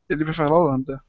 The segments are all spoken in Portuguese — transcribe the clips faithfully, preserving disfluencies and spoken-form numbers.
Ele vai falar Holanda.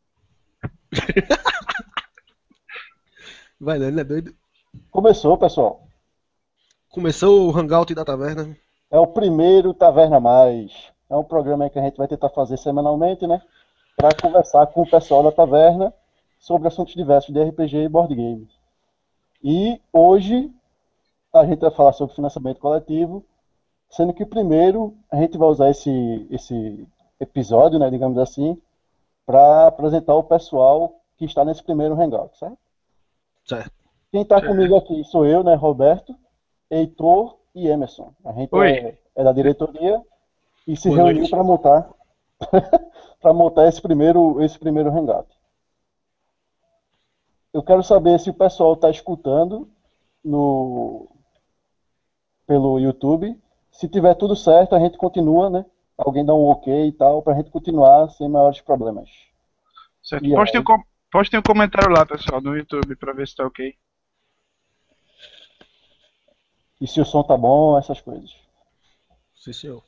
Vai, não, ele não é doido. Começou, pessoal. Começou o Hangout da taverna. É o primeiro Taverna Mais. É um programa aí que a gente vai tentar fazer semanalmente, né? Para conversar com o pessoal da taverna sobre assuntos diversos de R P G e board game. E hoje a gente vai falar sobre financiamento coletivo, sendo que primeiro a gente vai usar esse, esse episódio, né, digamos assim, para apresentar o pessoal que está nesse primeiro Hangout, certo? Certo. Quem está comigo Certo. aqui sou eu, né, Roberto, Heitor e Emerson. A gente Oi. é, é da diretoria e se Boa reuniu noite. para montar para montar esse primeiro esse primeiro hangout. Eu quero saber se o pessoal está escutando no pelo YouTube. Se tiver tudo certo, a gente continua, né? Alguém dá um ok e tal, para a gente continuar sem maiores problemas. Certo. E Postem um, aí? com... Postem um comentário lá, pessoal, no YouTube, pra ver se tá ok. E se o som tá bom, essas coisas. Sim, senhor.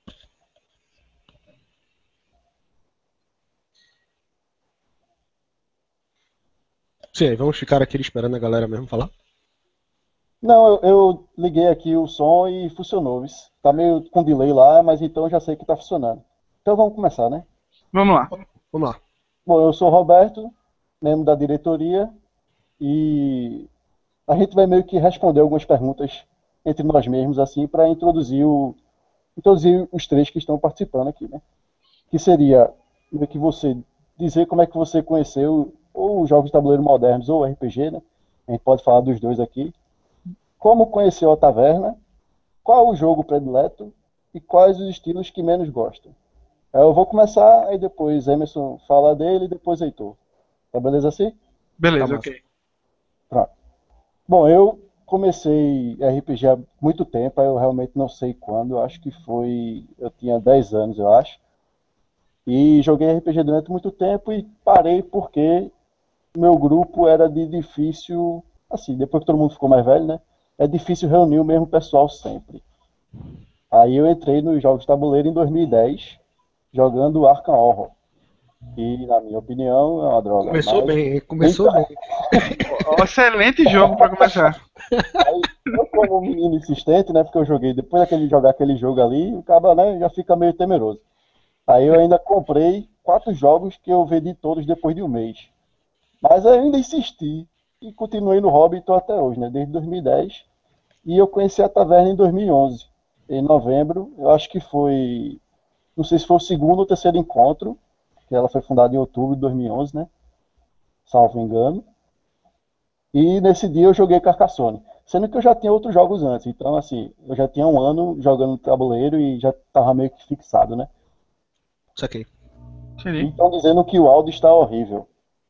Sim, aí vamos ficar aqui esperando a galera mesmo falar. Não, eu, eu liguei aqui o som e funcionou. Isso. Tá meio com delay lá, mas então eu já sei que tá funcionando. Então vamos começar, né? Vamos lá. Vamos lá. Bom, eu sou o Roberto, membro da diretoria, e a gente vai meio que responder algumas perguntas entre nós mesmos, assim, para introduzir, o, introduzir os três que estão participando aqui, né? Que seria meio que você dizer como é que você conheceu ou os jogos de tabuleiro modernos ou R P G, né? A gente pode falar dos dois aqui. Como conheceu a taverna, qual o jogo predileto e quais os estilos que menos gosta. Eu vou começar, aí depois Emerson fala dele e depois Heitor. Tá beleza assim? Tá Beleza, massa. ok. Pronto. Bom, eu comecei R P G há muito tempo, aí eu realmente não sei quando, eu acho que foi. Eu tinha dez anos, eu acho. E joguei R P G durante muito tempo e parei porque meu grupo era de difícil. Assim, depois que todo mundo ficou mais velho, né? É difícil reunir o mesmo pessoal sempre. Aí eu entrei nos jogos de tabuleiro em dois mil e dez, jogando Arkham Horror. Que, na minha opinião, é uma droga. Começou Mas. bem, hein? Começou Então, bem. Ó, excelente jogo pra começar. aí, eu como um menino insistente, né? Porque eu joguei, depois daquele jogar aquele jogo ali, o cara, né, já fica meio temeroso. Aí eu ainda comprei quatro jogos que eu vendi todos depois de um mês. Mas eu ainda insisti e continuei no hobby e estou até hoje, né? Desde dois mil e dez. E eu conheci a taverna em dois mil e onze, em novembro. Eu acho que foi, não sei se foi o segundo ou terceiro encontro, que ela foi fundada em outubro de dois mil e onze, né? Salvo engano. E nesse dia eu joguei Carcassonne. Sendo que eu já tinha outros jogos antes. Então, assim, eu já tinha um ano jogando tabuleiro e já estava meio que fixado, né? Saquei. E Entendi. estão dizendo que o áudio está horrível.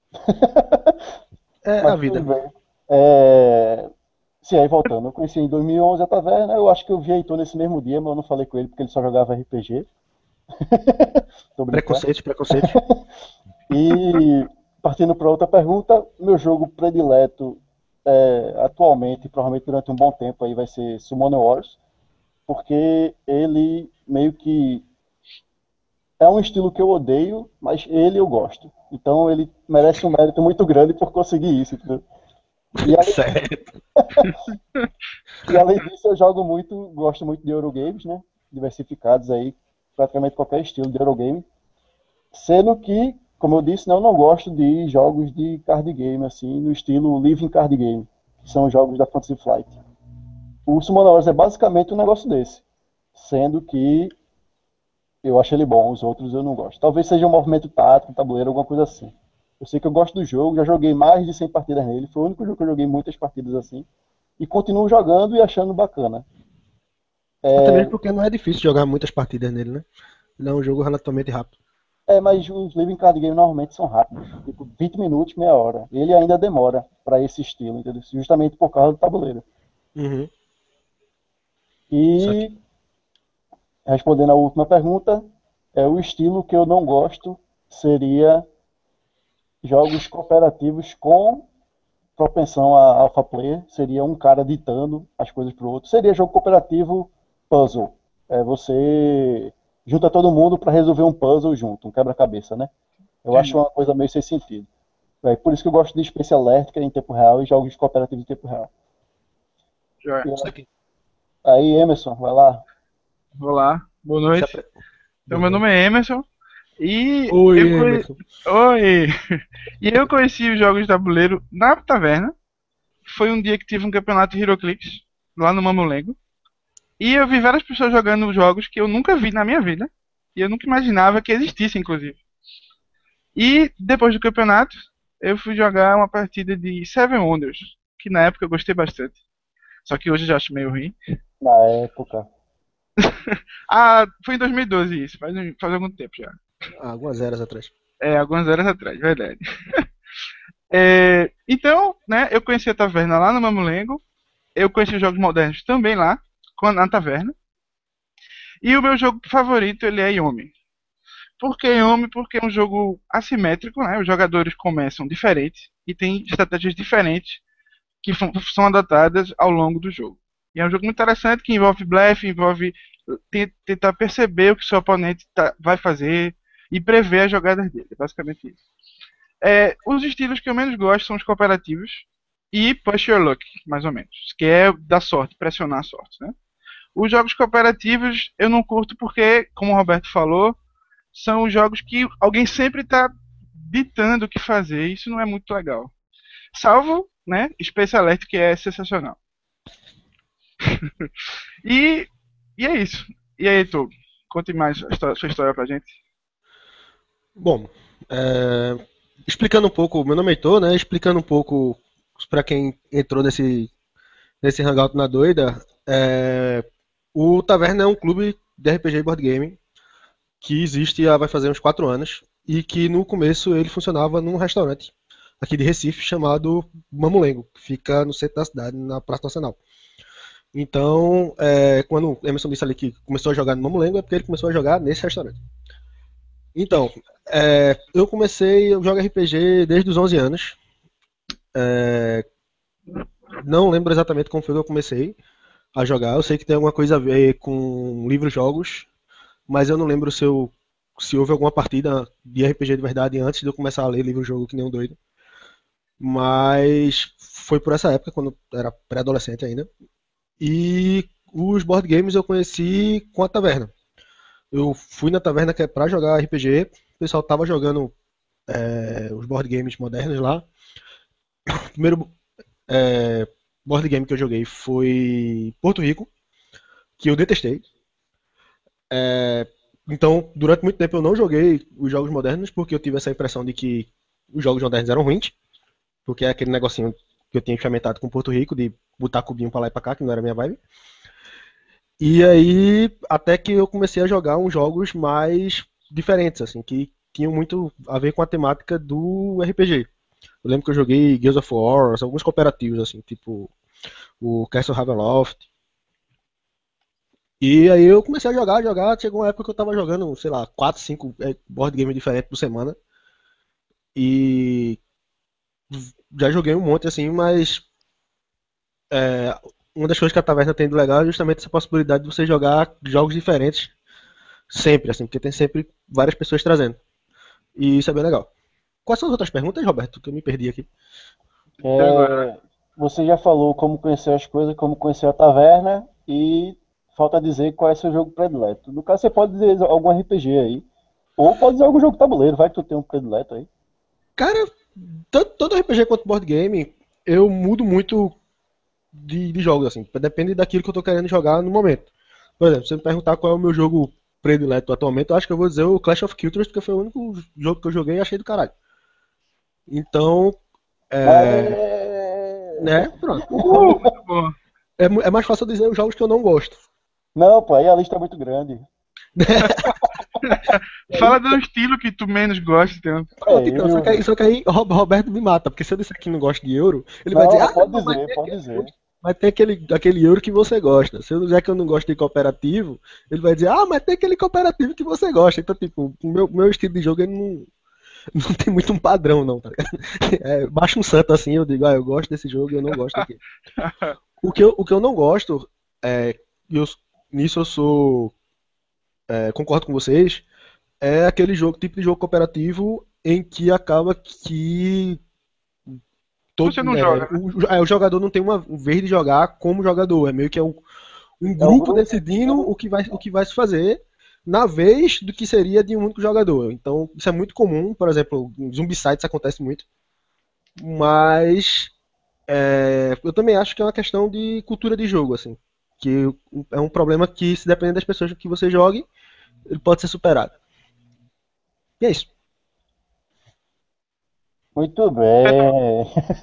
É a Mas vida. tudo bem. É... Sim, aí voltando. Eu conheci em dois mil e onze a taverna. Eu acho que eu vi Heitor nesse mesmo dia, mas eu não falei com ele porque ele só jogava R P G. Tô brincando. Preconceito, preconceito. E partindo para outra pergunta, meu jogo predileto é, atualmente, provavelmente durante um bom tempo aí, vai ser Summoner Wars, porque ele meio que é um estilo que eu odeio, mas ele eu gosto. Então ele merece um mérito muito grande por conseguir isso, entendeu? E além, Certo. e além disso, eu jogo muito, gosto muito de Eurogames, né? Diversificados aí, praticamente qualquer estilo de Eurogame. Sendo que, como eu disse, né, eu não gosto de jogos de card game, assim, no estilo Living Card Game, que são jogos da Fantasy Flight. O Summon Wars é basicamente um negócio desse, sendo que eu acho ele bom, os outros eu não gosto. Talvez seja um movimento tático, um tabuleiro, alguma coisa assim. Eu sei que eu gosto do jogo, já joguei mais de cem partidas nele, foi o único jogo que eu joguei muitas partidas assim, e continuo jogando e achando bacana. Até mesmo porque não é difícil jogar muitas partidas nele, né? Ele é um jogo relativamente rápido. É, mas os living card game normalmente são rápidos, tipo vinte minutos, meia hora. Ele ainda demora para esse estilo, entendeu? Justamente por causa do tabuleiro. Uhum. Saquei. E respondendo a última pergunta, é o estilo que eu não gosto seria jogos cooperativos com propensão a alpha player, seria um cara ditando as coisas pro outro. Seria jogo cooperativo puzzle. É você junta todo mundo pra resolver um puzzle junto, um quebra-cabeça, né? Eu acho Entendi. uma coisa meio sem sentido. É por isso que eu gosto de Space Alert, que é em tempo real, e jogos cooperativos em tempo real. Joia. Isso aqui. Aí, Emerson, vai lá. Vou lá. Boa Se noite. apre- Então, Boa meu nome noite. é Emerson. E Oi, eu conhe... Emerson. Oi! E eu conheci os jogos de tabuleiro na taverna. Foi um dia que tive um campeonato de HeroClix, lá no Mamulengo. E eu vi várias pessoas jogando jogos que eu nunca vi na minha vida. E eu nunca imaginava que existissem, inclusive. E depois do campeonato, eu fui jogar uma partida de Seven Wonders, que na época eu gostei bastante. Só que hoje eu já acho meio ruim. Na época. Ah, foi em dois mil e doze isso, faz, um- faz algum tempo já. Ah, algumas eras atrás. É, algumas horas atrás, verdade. É, então, né, eu conheci a taverna lá no Mamulengo. Eu conheci os jogos modernos também lá, com- na taverna. E o meu jogo favorito, ele é Yomi. Por que Yomi? Porque é um jogo assimétrico, né? Os jogadores começam diferentes e tem estratégias diferentes que fo- são adotadas ao longo do jogo. E é um jogo muito interessante que envolve blefe, envolve te- tentar perceber o que seu oponente tá- vai fazer e prever as jogadas dele. É basicamente isso. É, os estilos que eu menos gosto são os cooperativos e push your luck, mais ou menos, que é dar sorte, pressionar a sorte, né? Os jogos cooperativos eu não curto porque, como o Roberto falou, são os jogos que alguém sempre está ditando o que fazer. Isso não é muito legal. Salvo, né, Space Alert, que é sensacional. E, e é isso. E aí, Heitor, conte mais a histó- sua história pra gente. Bom, é, explicando um pouco, meu nome é Heitor, né? Explicando um pouco para quem entrou nesse, nesse Hangout na doida, é, o Taverna é um clube de R P G e board game que existe há vai fazer uns quatro anos e que no começo ele funcionava num restaurante aqui de Recife chamado Mamulengo, que fica no centro da cidade, na Praça Nacional. Então, é, quando o Emerson disse ali que começou a jogar no Mamulengo, é porque ele começou a jogar nesse restaurante. Então, é, eu comecei, eu jogo R P G desde os onze anos. Não lembro exatamente como foi que eu comecei a jogar. Eu sei que tem alguma coisa a ver com livros-jogos, mas eu não lembro se, eu, se houve alguma partida de R P G de verdade antes de eu começar a ler livro-jogo que nem um doido. Mas foi por essa época, quando eu era pré-adolescente ainda. E os board games eu conheci com a taverna. Eu fui na taverna que é pra jogar R P G, o pessoal tava jogando é, os board games modernos lá. O primeiro é, board game que eu joguei foi Porto Rico, que eu detestei. Então, durante muito tempo eu não joguei os jogos modernos porque eu tive essa impressão de que os jogos modernos eram ruins, porque é aquele negocinho que eu tinha experimentado com Porto Rico de botar cubinho pra lá e pra cá, que não era minha vibe. E aí, até que eu comecei a jogar uns jogos mais diferentes, assim, que tinham muito a ver com a temática do R P G. Eu lembro que eu joguei Gears of War, alguns cooperativos, assim, tipo o Castle Ravenloft. E aí eu comecei a jogar, jogar, chegou uma época que eu tava jogando, sei lá, quatro, cinco eh, board games diferentes por semana. E já joguei um monte, assim, mas é, uma das coisas que a taverna tem de legal é justamente essa possibilidade de você jogar jogos diferentes sempre, assim, porque tem sempre várias pessoas trazendo. E isso é bem legal. Quais são as outras perguntas, Roberto? Que eu me perdi aqui. Até agora. É, você já falou como conhecer as coisas, como conhecer a taverna e falta dizer qual é seu jogo predileto. No caso, você pode dizer algum R P G aí. Ou pode dizer algum jogo de tabuleiro, vai que tu tem um predileto aí. Cara, tanto todo R P G quanto board game, eu mudo muito de, de jogos, assim. Depende daquilo que eu tô querendo jogar no momento. Por exemplo, se você me perguntar qual é o meu jogo predileto atualmente, eu acho que eu vou dizer o Clash of Cultures, porque foi o único jogo que eu joguei e achei do caralho. Então, É... né, pronto. Uh, Então, muito bom. é, mu- é mais fácil dizer os jogos que eu não gosto. Não, pô, aí a lista é muito grande. Fala do estilo que tu menos gosta, então. Pronto, É, então, só que, aí, eu... só que aí Rob- Roberto me mata, porque se eu disser que não gosto de euro, ele vai dizer, Não, ah, pode não, mas dizer, tem pode aquele, dizer. mas tem aquele, aquele euro que você gosta. Se eu disser que eu não gosto de cooperativo, ele vai dizer, ah, mas tem aquele cooperativo que você gosta. Então, tipo, o meu, meu estilo de jogo ele não, não tem muito um padrão, não, tá ligado? É, baixa um santo assim, eu digo, ah, eu gosto desse jogo e eu não gosto daquele. O que eu, o que eu não gosto é, e eu, nisso eu sou é, concordo com vocês, é aquele jogo, tipo de jogo cooperativo em que acaba que Você todo, não é, joga, né? o, o- é, o jogador não tem uma vez de jogar como jogador, é meio que é um, um É o grupo grupo. decidindo o que vai, o que vai se fazer na vez do que seria de um único jogador. Então, isso é muito comum, por exemplo, em Zombicide isso acontece muito, mas é, eu também acho que é uma questão de cultura de jogo, assim, que é um problema que, se depender das pessoas que você jogue, ele pode ser superado. E é isso. Muito bem.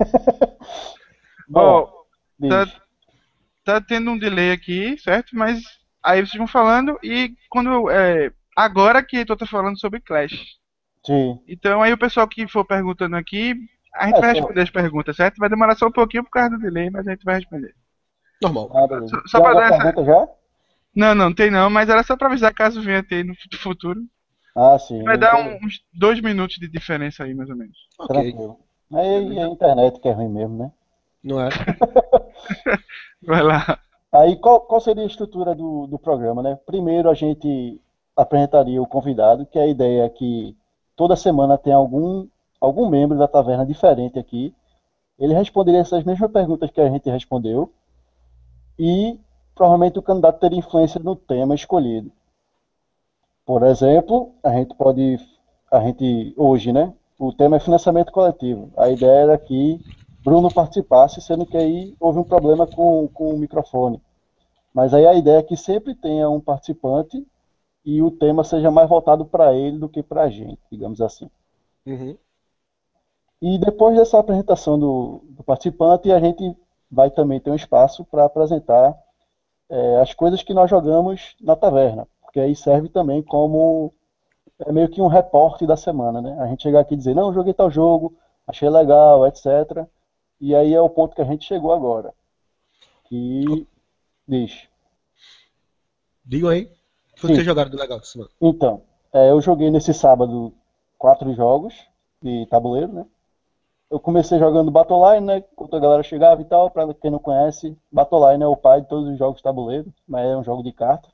Ó, Bom, tá, bicho. tá tendo um delay aqui, certo? Mas aí vocês vão falando e quando é, agora que eu tô falando sobre Clash. Sim. Então aí o pessoal que for perguntando aqui, a gente É vai só. responder as perguntas, certo? Vai demorar só um pouquinho por causa do delay, mas a gente vai responder. Normal. Ah, beleza. Só, só Tem pra alguma dar essa. pergunta já? Não, não tem não, mas era só pra avisar caso venha ter no futuro. Ah, sim. Vai dar Então, um- uns dois minutos de diferença aí, mais ou menos. Ok. tranquilo. Aí a Beleza? internet que é ruim mesmo, né? Não é? Vai lá. Aí, qual, qual seria a estrutura do, do programa, né? Primeiro, a gente apresentaria o convidado, que a ideia é que toda semana tem algum, algum membro da taverna diferente aqui. Ele responderia essas mesmas perguntas que a gente respondeu e provavelmente o candidato teria influência no tema escolhido. Por exemplo, a gente pode, a gente hoje, né? O tema é financiamento coletivo. A ideia era que Bruno participasse, sendo que aí houve um problema com, com o microfone. Mas aí a ideia é que sempre tenha um participante e o tema seja mais voltado para ele do que para a gente, digamos assim. Uhum. E depois dessa apresentação do, do participante, a gente vai também ter um espaço para apresentar é, as coisas que nós jogamos na taverna, porque aí serve também como é meio que um reporte da semana, né? A gente chegar aqui e dizer, não, joguei tal jogo, achei legal, etcétera. E aí é o ponto que a gente chegou agora, que diz, Digam aí. O que sim, vocês jogaram de legal essa semana? então, é, eu joguei nesse sábado quatro jogos de tabuleiro, né? Eu comecei jogando Battleline, né? Enquanto a galera chegava e tal, pra quem não conhece, Battleline é o pai de todos os jogos de tabuleiro, mas é um jogo de carta.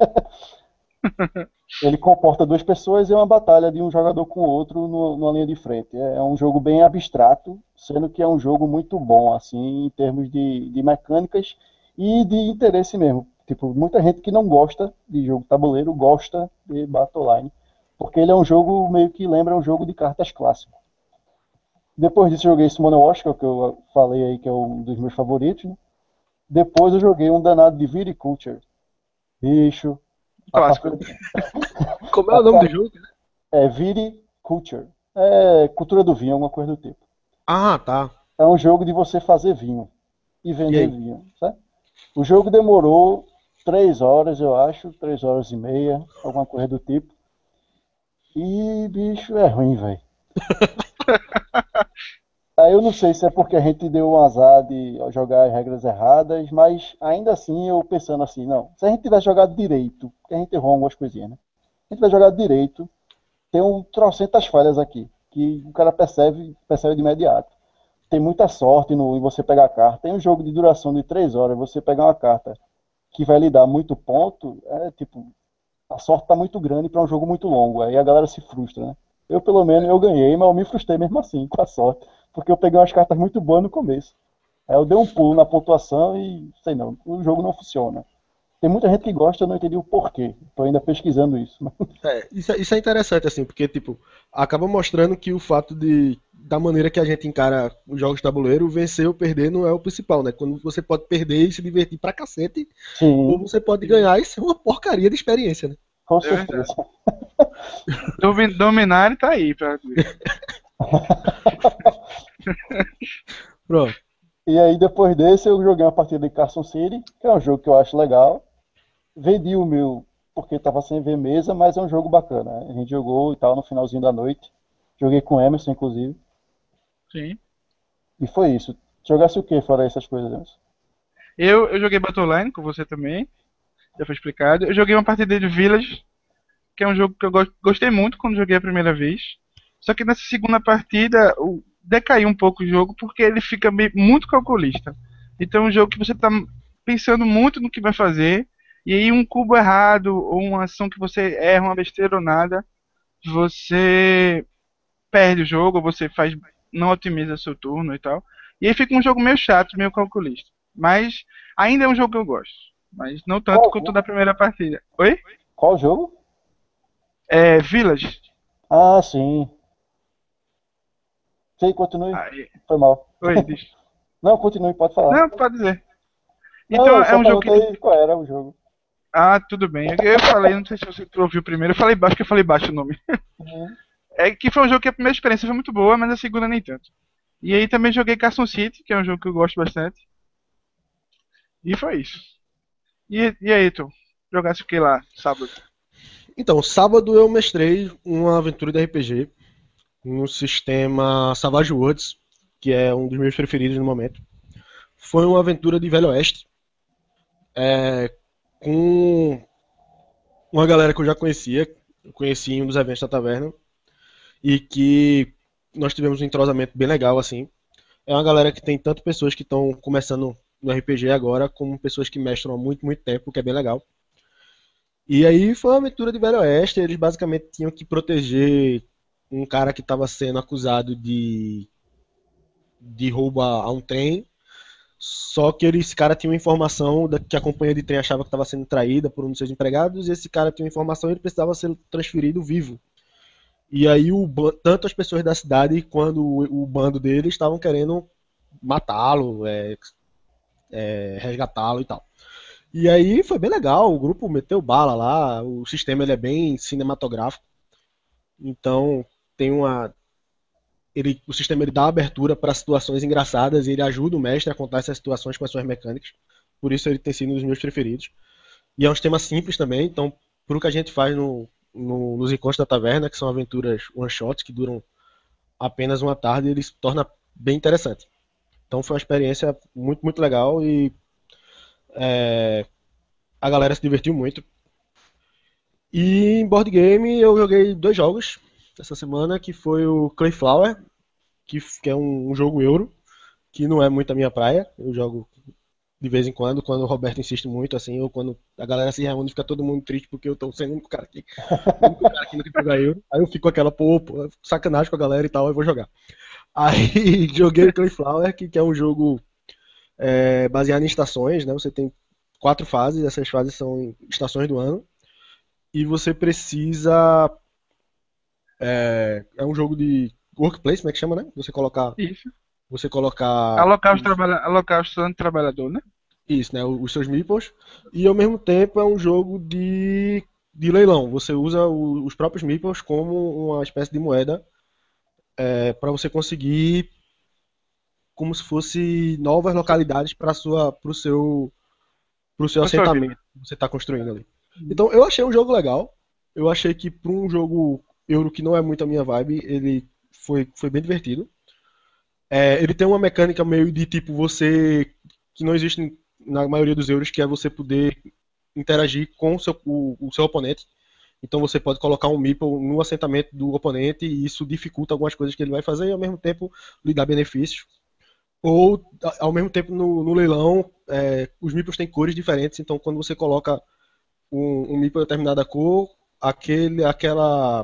Ele comporta duas pessoas e é uma batalha de um jogador com o outro no- numa linha de frente. É é um jogo bem abstrato, sendo que é um jogo muito bom, assim, em termos de, de mecânicas e de interesse mesmo. Tipo, muita gente que não gosta de jogo tabuleiro gosta de Battleline, porque ele é um jogo meio que lembra um jogo de cartas clássico. Depois disso eu joguei Simone Washington, que é o que eu falei aí que é um dos meus favoritos, né? Depois eu joguei um danado de Viticulture. Bicho, Um a clássico. partida Como é o nome do a- jogo? é Viticulture. É cultura do vinho, alguma coisa do tipo. Ah, tá. É um jogo de você fazer vinho e E vender aí? vinho, certo? O jogo demorou três horas, eu acho, três horas e meia, alguma coisa do tipo. E, bicho, é ruim, velho. Aí eu não sei se é porque a gente deu um azar de jogar as regras erradas, mas ainda assim eu pensando assim, não, se a gente tivesse jogado direito, porque a gente errou algumas coisinhas, né? Se a gente tivesse jogado direito, tem um trocentas falhas aqui, que o cara percebe, percebe de imediato. Tem muita sorte no, em você pegar a carta. Tem um jogo de duração de três horas, você pegar uma carta que vai lhe dar muito ponto, é tipo, a sorte tá muito grande para um jogo muito longo. Aí a galera se frustra, né? Eu, pelo menos, eu ganhei, mas eu me frustrei mesmo assim, com a sorte. Porque eu peguei umas cartas muito boas no começo. Aí eu dei um pulo na pontuação e, sei não, o jogo não funciona. Tem muita gente que gosta, eu não entendi o porquê. Tô ainda pesquisando isso. É, isso, é- isso é interessante, assim, porque, tipo, acaba mostrando que o fato de, da maneira que a gente encara os jogos de tabuleiro, vencer ou perder não é o principal, né? Quando você pode perder e se divertir pra cacete, ou Sim, você pode ganhar e ser uma porcaria de experiência, né? com É verdade. certeza. Domi- Dominar tá aí pra ver. Pronto. E aí, depois desse, eu joguei uma partida de Carson City, que é um jogo que eu acho legal. Vendi o meu porque tava sem ver mesa, mas é um jogo bacana. A gente jogou e tal no finalzinho da noite. Joguei com o Emerson, inclusive. Sim. E foi isso. Jogasse o que fora essas coisas, Emerson? Eu, eu joguei Battleline com você também, já foi explicado. Eu joguei uma partida de Village, que é um jogo que eu go- gostei muito quando joguei a primeira vez. Só que nessa segunda partida o- decaiu um pouco o jogo porque ele fica meio- muito calculista. Então é um jogo que você está pensando muito no que vai fazer E aí um cubo errado, ou uma ação que você erra, uma besteira ou nada, você perde o jogo, ou você faz, não otimiza seu turno e tal. E aí fica um jogo meio chato, meio calculista. Mas ainda é um jogo que eu gosto. Mas não tanto Qual quanto jogo? da primeira partida. Oi? Qual jogo? É Village. Ah, sim. Sei, continue. Aí, Foi mal. oi, diz. Não, continue, pode falar. Não, pode dizer. Não, Então eu é só um jogo que. perguntei qual era o jogo. Ah, tudo bem. Eu falei, não sei se você ouviu primeiro, eu falei baixo que eu falei baixo o nome. Uhum. É que foi um jogo que a primeira experiência foi muito boa, mas a segunda nem tanto. E aí também joguei Carson City, que é um jogo que eu gosto bastante. E foi isso. E, e aí, tu? Jogasse o que lá, sábado? Então, sábado eu mestrei uma aventura de R P G no sistema Savage Worlds, que é um dos meus preferidos no momento. Foi uma aventura de Velho Oeste, é, com uma galera que eu já conhecia, eu conheci em um dos eventos da taverna, e que nós tivemos um entrosamento bem legal, assim. É uma galera que tem tanto pessoas que estão começando no R P G agora, como pessoas que mestram há muito, muito tempo, o que é bem legal. E aí foi uma aventura de Velho Oeste, eles basicamente tinham que proteger um cara que estava sendo acusado de, de roubo a, a um trem, só que ele- esse cara tinha uma informação da- que a companhia de trem achava que estava sendo traída por um dos seus empregados, e esse cara tinha uma informação e ele precisava ser transferido vivo. E aí o, ba- tanto as pessoas da cidade quanto o, o bando dele estavam querendo matá-lo, é, é, resgatá-lo e tal. E aí foi bem legal, o grupo meteu bala lá, o sistema ele é bem cinematográfico, então tem uma ele, o sistema ele dá abertura para situações engraçadas e ele ajuda o mestre a contar essas situações com as suas mecânicas. Por isso ele tem sido um dos meus preferidos. E é um sistema simples também, então pro que a gente faz no, no- nos encontros da taverna, que são aventuras one shots que duram apenas uma tarde, ele se torna bem interessante. Então foi uma experiência muito, muito legal e a galera se divertiu muito. E em board game eu joguei dois jogos essa semana, que foi o Clayflower, que, que é um, um jogo euro, que não é muito a minha praia. Eu jogo de vez em quando, quando o Roberto insiste muito, assim, ou quando a galera se reúne, fica todo mundo triste porque eu tô sendo o único cara aqui, o único cara que não tem que jogar euro. Aí eu fico com aquela, pô, pô, sacanagem com a galera e tal, eu vou jogar. Aí joguei o Clayflower, que, que é um jogo é, baseado em estações, né? Você tem quatro fases, essas fases são estações do ano, e você precisa. É, é um jogo de workplace, como é que chama, né? Você colocar. Isso. Você colocar Alocar os, os- trabalha... Alocar os estudantes trabalhador, né? isso, né? Os seus meeples. E ao mesmo tempo é um jogo de, de leilão. Você usa o- os próprios meeples como uma espécie de moeda para você conseguir como se fosse novas localidades para sua para o seu para o seu Pra sua vida. assentamento que você está construindo ali. Então eu achei um jogo legal. Eu achei que para um jogo euro que não é muito a minha vibe, ele foi, foi bem divertido. É, ele tem uma mecânica meio de tipo você que não existe na maioria dos euros, que é você poder interagir com o seu, o, o seu oponente. Então você pode colocar um meeple no assentamento do oponente e isso dificulta algumas coisas que ele vai fazer e ao mesmo tempo lhe dá benefícios. Ou ao mesmo tempo no, no leilão, é, os meeples têm cores diferentes, então quando você coloca um, um meeple de determinada cor, aquele, aquela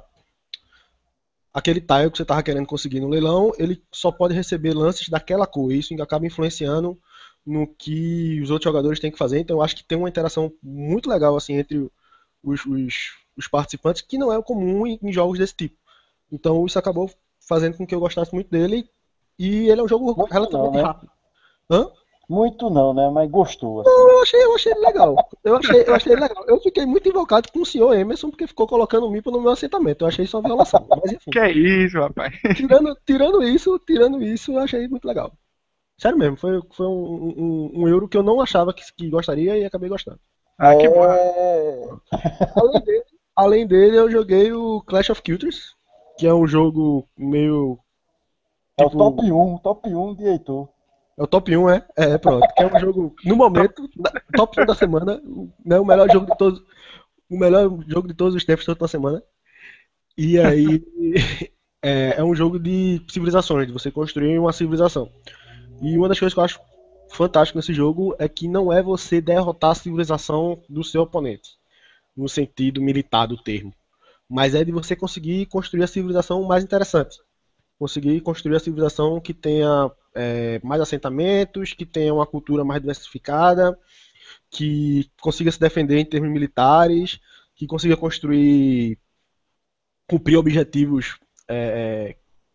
aquele tile que você estava querendo conseguir no leilão, ele só pode receber lances daquela cor. E isso acaba influenciando no que os outros jogadores têm que fazer. Então eu acho que tem uma interação muito legal assim entre os, os, os participantes, que não é comum em, em jogos desse tipo. Então isso acabou fazendo com que eu gostasse muito dele. E ele é um jogo Muito não, relativamente né? rápido. Hã? Muito não, né? Mas gostou, assim. Eu achei, eu achei ele legal. Eu achei, eu achei ele legal. Eu fiquei muito invocado com o senhor Emerson porque ficou colocando o Mipo no meu assentamento. Eu achei isso uma violação. Mas enfim. Que é isso, rapaz? Tirando, tirando isso, tirando isso, eu achei muito legal. Sério mesmo, foi, foi um, um, um euro que eu não achava que, que gostaria e acabei gostando. Ah, que bom. É. Além dele, além dele, eu joguei o Clash of Cultures, que é um jogo meio É o top tipo. um, top um de Heitor. É o top um, é? É, pronto. Que é um jogo, no momento, da- top um da semana, né, o melhor jogo de todos. O melhor jogo de todos os tempos, toda semana. E aí. É, é um jogo de civilizações, de você construir uma civilização. E uma das coisas que eu acho fantástico nesse jogo é que não é você derrotar a civilização do seu oponente, no sentido militar do termo, mas é de você conseguir construir a civilização mais interessante. Conseguir construir a civilização que tenha é, mais assentamentos, que tenha uma cultura mais diversificada, que consiga se defender em termos militares, que consiga construir, cumprir objetivos é,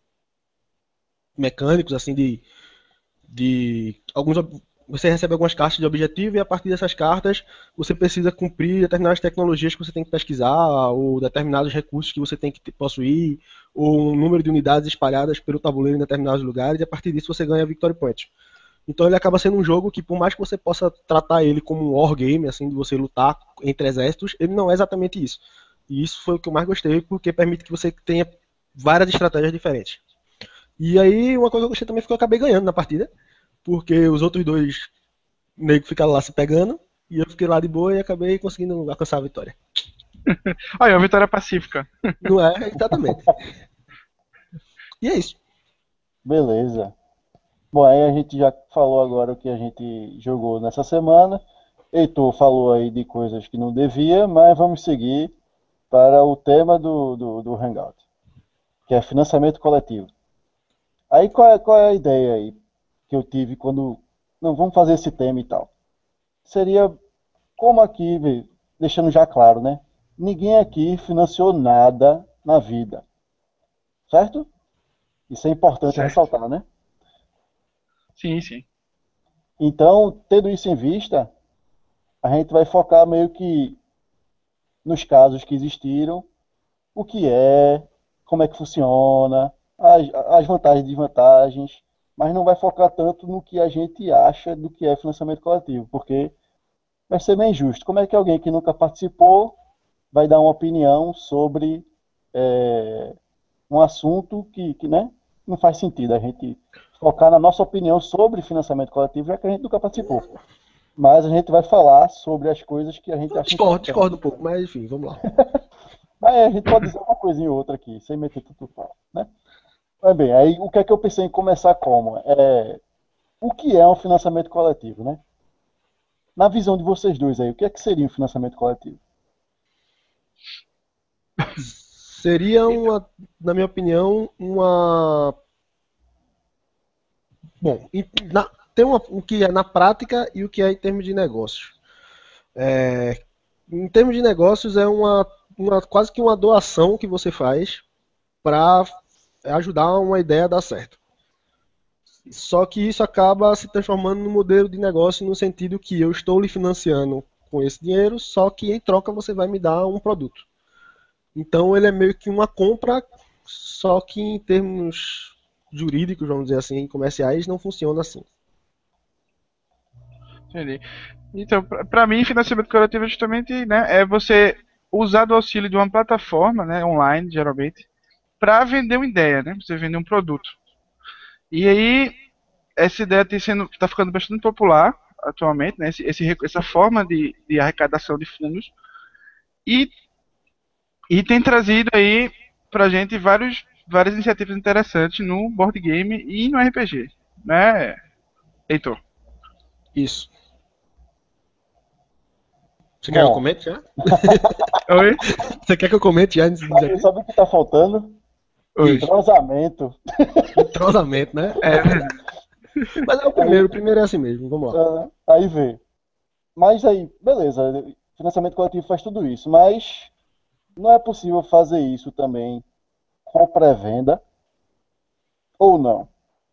mecânicos, assim, de, de alguns, você recebe algumas cartas de objetivo e a partir dessas cartas você precisa cumprir determinadas tecnologias que você tem que pesquisar, ou determinados recursos que você tem que possuir, ou um número de unidades espalhadas pelo tabuleiro em determinados lugares, e a partir disso você ganha Victory Points. Então ele acaba sendo um jogo que, por mais que você possa tratar ele como um war game, assim, de você lutar entre exércitos, ele não é exatamente isso. E isso foi o que eu mais gostei, porque permite que você tenha várias estratégias diferentes. E aí, uma coisa que eu gostei também foi que eu acabei ganhando na partida, porque os outros dois negros ficaram lá se pegando, e eu fiquei lá de boa e acabei conseguindo alcançar a vitória. Olha, a vitória pacífica. Não é? Exatamente. E é isso. Beleza. Bom, aí a gente já falou agora o que a gente jogou nessa semana. Heitor falou aí de coisas que não devia, mas vamos seguir para o tema do, do, do Hangout, que é financiamento coletivo. Aí qual é, qual é a ideia aí que eu tive quando... Não, vamos fazer esse tema e tal. Seria como aqui, deixando já claro, né? Ninguém aqui financiou nada na vida. Certo? Isso é importante Certo. ressaltar, né? Sim, sim. Então, tendo isso em vista, a gente vai focar meio que nos casos que existiram, o que é, como é que funciona, as, as vantagens e desvantagens, mas não vai focar tanto no que a gente acha do que é financiamento coletivo, porque vai ser bem injusto. Como é que alguém que nunca participou vai dar uma opinião sobre é, um assunto que, que né, não faz sentido a gente focar na nossa opinião sobre financiamento coletivo, já que a gente nunca participou. Mas a gente vai falar sobre as coisas que a gente acha Discordo, importante. discordo um pouco, mas enfim, vamos lá. Mas a gente pode dizer uma coisinha ou outra aqui, sem meter tudo pau, né? Mas bem, aí o que é que eu pensei em começar como? É, o que é um financiamento coletivo, né? Na visão de vocês dois aí, o que é que seria um financiamento coletivo? Seria uma, na minha opinião, uma... Bom, e na- tem uma, o que é na prática e o que é em termos de negócios. É, em termos de negócios, é uma, uma- quase que uma doação que você faz para ajudar uma ideia a dar certo. Só que isso acaba se transformando num modelo de negócio no sentido que eu estou lhe financiando com esse dinheiro, só que em troca você vai me dar um produto. Então ele é meio que uma compra, só que em termos jurídicos, vamos dizer assim, comerciais, não funciona assim. Entendi. Então, pra pra mim, financiamento coletivo é justamente, né, é você usar do auxílio de uma plataforma, né, online, geralmente, para vender uma ideia, né? Você vender um produto. E aí, essa ideia tem sendo, tá ficando bastante popular atualmente, né? Esse, esse recu- essa forma de, de arrecadação de fundos. E, e tem trazido aí pra gente vários, várias iniciativas interessantes no board game e no R P G, né, Heitor? Isso. Você quer que eu Bom, comente já? Oi? Você quer que eu comente já antes de dizer sabe, aqui? sabe o que está faltando? Oi. Entrosamento. Entrosamento, né? É verdade. Mas é o primeiro, o primeiro é assim mesmo, vamos lá. Ah, aí vê. Mas aí, beleza, financiamento coletivo faz tudo isso, mas não é possível fazer isso também com pré-venda ou não?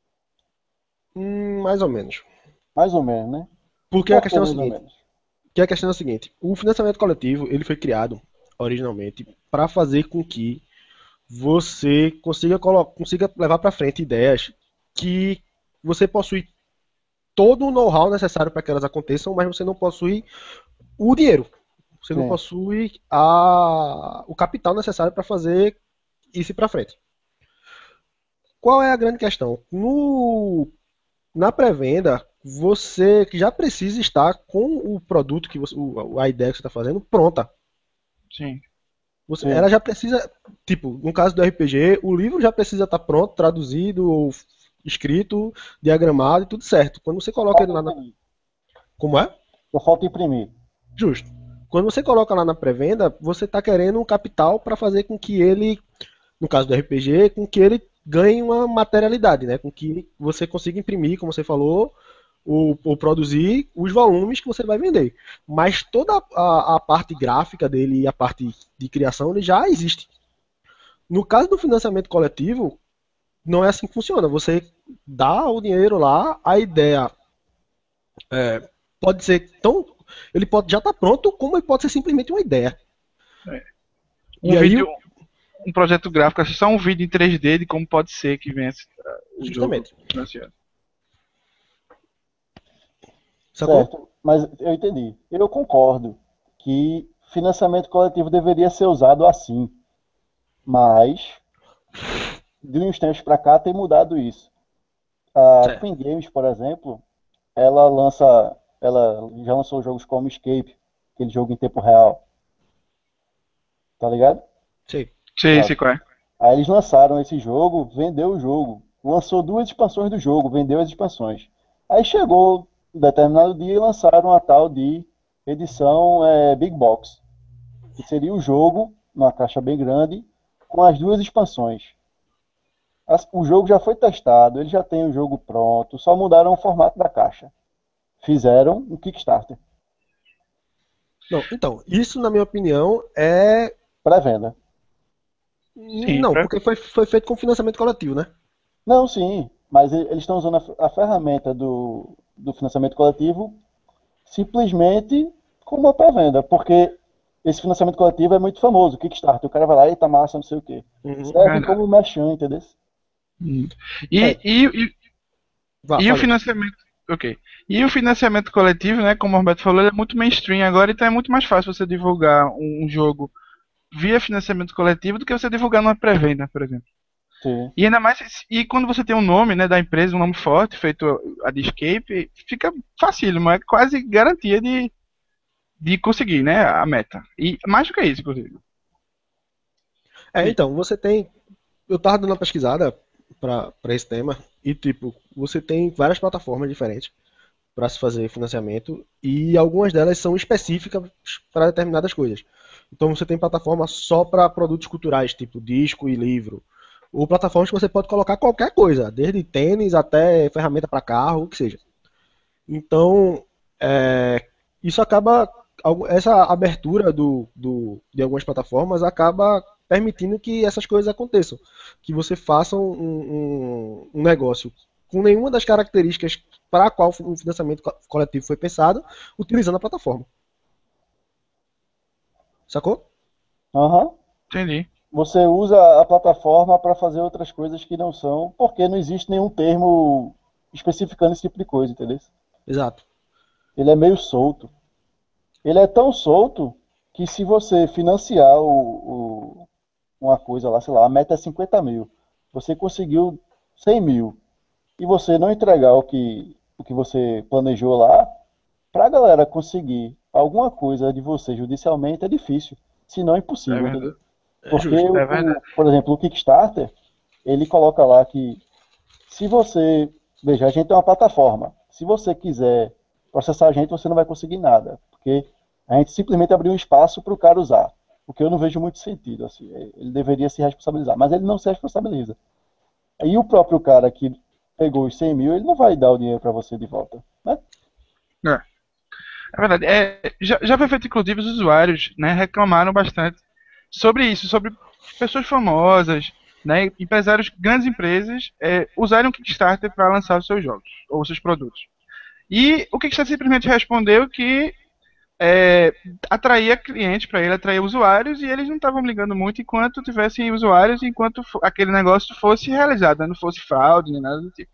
Hum, mais ou menos. Mais ou menos, né? Porque a Por que questão é a mais ou seguinte, menos? que a questão é a seguinte, o financiamento coletivo, ele foi criado originalmente para fazer com que você consiga, colo- consiga levar para frente ideias que você possui todo o know-how necessário para que elas aconteçam, mas você não possui o dinheiro. Você não Sim, possui a, o capital necessário para fazer isso ir para frente. Qual é a grande questão? No, na pré-venda, você já precisa estar com o produto que você, o- a ideia que você está fazendo pronta. Sim. Você- sim, ela já precisa, tipo, no caso do R P G, o livro já precisa estar pronto, traduzido, ou escrito, diagramado e tudo certo. Quando você coloca ele lá na... Como é? Só falta imprimir. Justo. Quando você coloca lá na pré-venda, você está querendo um capital para fazer com que ele, no caso do R P G, com que ele ganhe uma materialidade, né? Com que você consiga imprimir, como você falou, ou, ou produzir os volumes que você vai vender. Mas toda a, a parte gráfica dele e a parte de criação ele já existe. No caso do financiamento coletivo, não é assim que funciona. Você dá o dinheiro lá, a ideia é, pode ser tão... Ele pode já estar pronto, como ele pode ser simplesmente uma ideia. É. E Um aí, vídeo, um projeto gráfico, só um vídeo em três D de como pode ser que venha o justamente. jogo financiado. Sacou? Certo, mas eu entendi. Eu concordo que financiamento coletivo deveria ser usado assim, mas de uns tempos para cá tem mudado isso. A Certo. Queen Games, por exemplo, ela lança, ela já lançou jogos como Escape, aquele jogo em tempo real, tá ligado? Sim. Sei, sei qual é. Aí eles lançaram esse jogo, vendeu o jogo, lançou duas expansões do jogo, vendeu as expansões. Aí chegou um determinado dia e lançaram a tal de edição é, Big Box, que seria o jogo, numa caixa bem grande, com as duas expansões. As- o jogo já foi testado, ele já tem o jogo pronto, só mudaram o formato da caixa. Fizeram um Kickstarter, Não, então, isso, na minha opinião, é. pré-venda. Sim, Não, pra... porque foi, foi feito com financiamento coletivo, né? Não, sim, mas e- eles estão usando a, f- a ferramenta do, do financiamento coletivo simplesmente como uma pré-venda, porque esse financiamento coletivo é muito famoso, o Kickstarter. O cara vai lá e tá massa, não sei o quê. Uhum. Serve verdade. como merchan, entendeu? Hum. É, E, e, e, vá, e o falei. financiamento. Ok. E o financiamento coletivo, né? Como o Roberto falou, ele é muito mainstream agora, então é muito mais fácil você divulgar um, um jogo via financiamento coletivo do que você divulgar numa pré-venda, por exemplo. Sim. E ainda mais, se- e quando você tem um nome, né, da empresa, um nome forte, feito a de Escape, fica facílimo, é quase garantia de, de conseguir, né, a meta. E mais do que isso, inclusive. É, Sim. então, você tem. Eu tava dando uma pesquisada pra, pra esse tema, e tipo, você tem várias plataformas diferentes para se fazer financiamento, e algumas delas são específicas para determinadas coisas. Então você tem plataforma só para produtos culturais, tipo disco e livro. Ou plataformas que você pode colocar qualquer coisa, desde tênis até ferramenta para carro, o que seja. Então, é, isso acaba, essa abertura do, do- de algumas plataformas acaba permitindo que essas coisas aconteçam. Que você faça um, um- um negócio com nenhuma das características para a qual o financiamento co- coletivo foi pensado, utilizando a plataforma. Sacou? Aham. Entendi. Você usa a plataforma para fazer outras coisas que não são, porque não existe nenhum termo especificando esse tipo de coisa, entendeu? Exato. Ele é meio solto. Ele é tão solto que se você financiar o, o- uma coisa lá, sei lá, a meta é cinquenta mil, você conseguiu cem mil e você não entregar o que, o que você planejou lá, para a galera conseguir alguma coisa de você judicialmente é difícil, se não é É impossível, entendeu? verdade. É Porque, justo. É o, verdade. por exemplo, o Kickstarter, ele coloca lá que se você. Veja, a gente tem uma plataforma. Se você quiser processar a gente, você não vai conseguir nada. Porque a gente simplesmente abriu um espaço para o cara usar. O que eu não vejo muito sentido. Assim. Ele deveria se responsabilizar. Mas ele não se responsabiliza. E o próprio cara que pegou os cem mil, ele não vai dar o dinheiro para você de volta. Né? É, é verdade. É, já, já foi feito, inclusive, os usuários, né, reclamaram bastante sobre isso, sobre pessoas famosas, né, empresários, grandes empresas, é, usarem o Kickstarter para lançar os seus jogos ou os seus produtos. E o Kickstarter simplesmente respondeu que é, atraía clientes para ele, atraía usuários, e eles não estavam ligando muito enquanto tivessem usuários, enquanto fo- aquele negócio fosse realizado, né, não fosse fraude nem nada do tipo.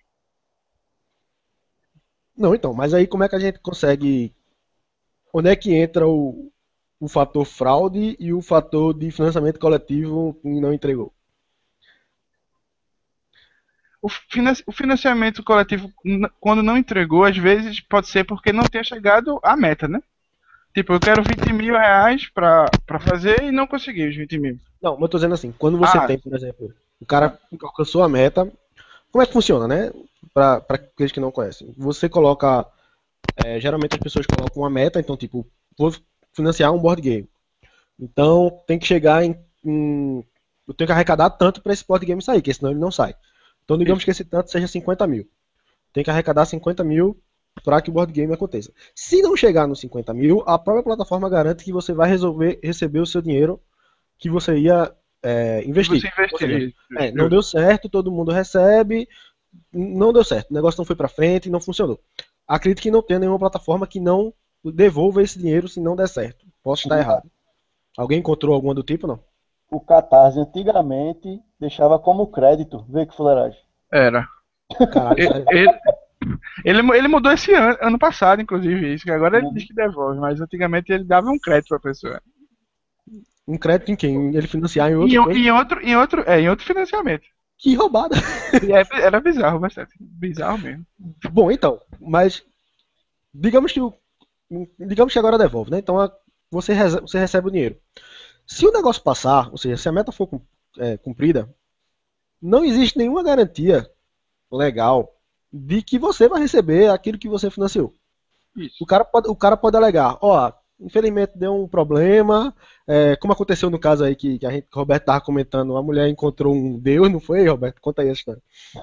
Não, então, mas aí como é que a gente consegue. Onde é que entra o, o fator fraude e o fator de financiamento coletivo que não entregou? O, finan- o financiamento coletivo, n- quando não entregou, às vezes pode ser porque não tenha chegado à meta, né? Tipo, eu quero vinte mil reais pra, pra fazer e não consegui os vinte mil. Não, mas eu tô dizendo assim, quando você Ah, tem, por exemplo, o ah, cara alcançou a meta, como é que funciona, né? Para aqueles que não conhecem. Você coloca, é, geralmente as pessoas colocam uma meta, então tipo, vou financiar um board game. Então tem que chegar em, em eu tenho que arrecadar tanto para esse board game sair, porque senão ele não sai. Então digamos que esse tanto seja cinquenta mil. Tem que arrecadar cinquenta mil para que o board game aconteça. Se não chegar nos cinquenta mil, a própria plataforma garante que você vai resolver receber o seu dinheiro que você ia é, investir. Você investir. Ou seja, é, não deu certo, todo mundo recebe, não deu certo, o negócio não foi para frente, não funcionou. Acredito que não tenha nenhuma plataforma que não devolva esse dinheiro se não der certo. Posso estar errado. Alguém encontrou alguma do tipo, não? O Catarse antigamente deixava como crédito. Vê que fuleiragem. Era. Caralho, Ele, sério. ele, ele, ele mudou esse ano, ano passado, inclusive, isso, que agora ele diz que devolve, mas antigamente ele dava um crédito pra pessoa. Um crédito em quem? Ele financiar em Em, outra coisa? em outro, em outro, é, em outro financiamento. Que roubada. E é- era bizarro bastante. Bizarro mesmo. Bom, então, mas digamos que o, digamos que agora devolve, né? Então a- você, rece- você recebe o dinheiro. Se o negócio passar, ou seja, se a meta for cum- é, cumprida, não existe nenhuma garantia legal de que você vai receber aquilo que você financiou. Isso. O cara pode, o cara pode alegar, ó, infelizmente deu um problema, é, como aconteceu no caso aí que, que a gente, que o Roberto estava comentando, a mulher encontrou um Deus, não foi, Roberto? Conta aí a história.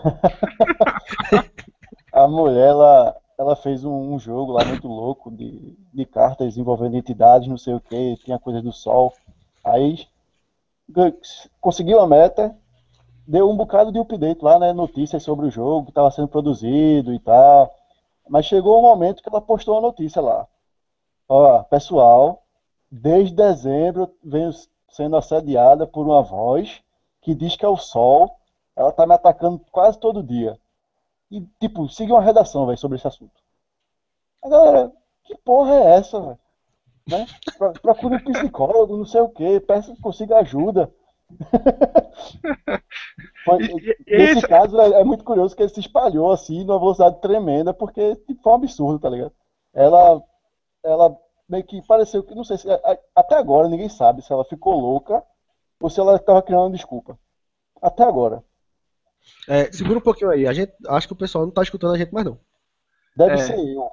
A mulher, ela, ela fez um, um jogo lá muito louco de, de cartas envolvendo entidades, não sei o que, tinha coisas do sol. Aí gan- conseguiu a meta, deu um bocado de update lá, né? Notícias sobre o jogo que estava sendo produzido e tal. Mas chegou um momento que ela postou uma notícia lá. Ó, pessoal, desde dezembro venho sendo assediada por uma voz que diz que é o sol. Ela tá me atacando quase todo dia. E, tipo, siga uma redação, velho, sobre esse assunto. A galera, que porra é essa, velho? Né? Pro- Procure um psicólogo, não sei o quê, peça que consiga ajuda. Foi- E, e- e nesse esse- caso, é, é muito curioso que ele se espalhou assim, numa velocidade tremenda, porque tipo, foi um absurdo, tá ligado? Ela, ela meio que pareceu que, não sei se, a- a- até agora ninguém sabe se ela ficou louca ou se ela estava criando uma desculpa. Até agora. É, segura um pouquinho aí, a gente, acho que o pessoal não está escutando a gente mais não. Deve É. ser eu.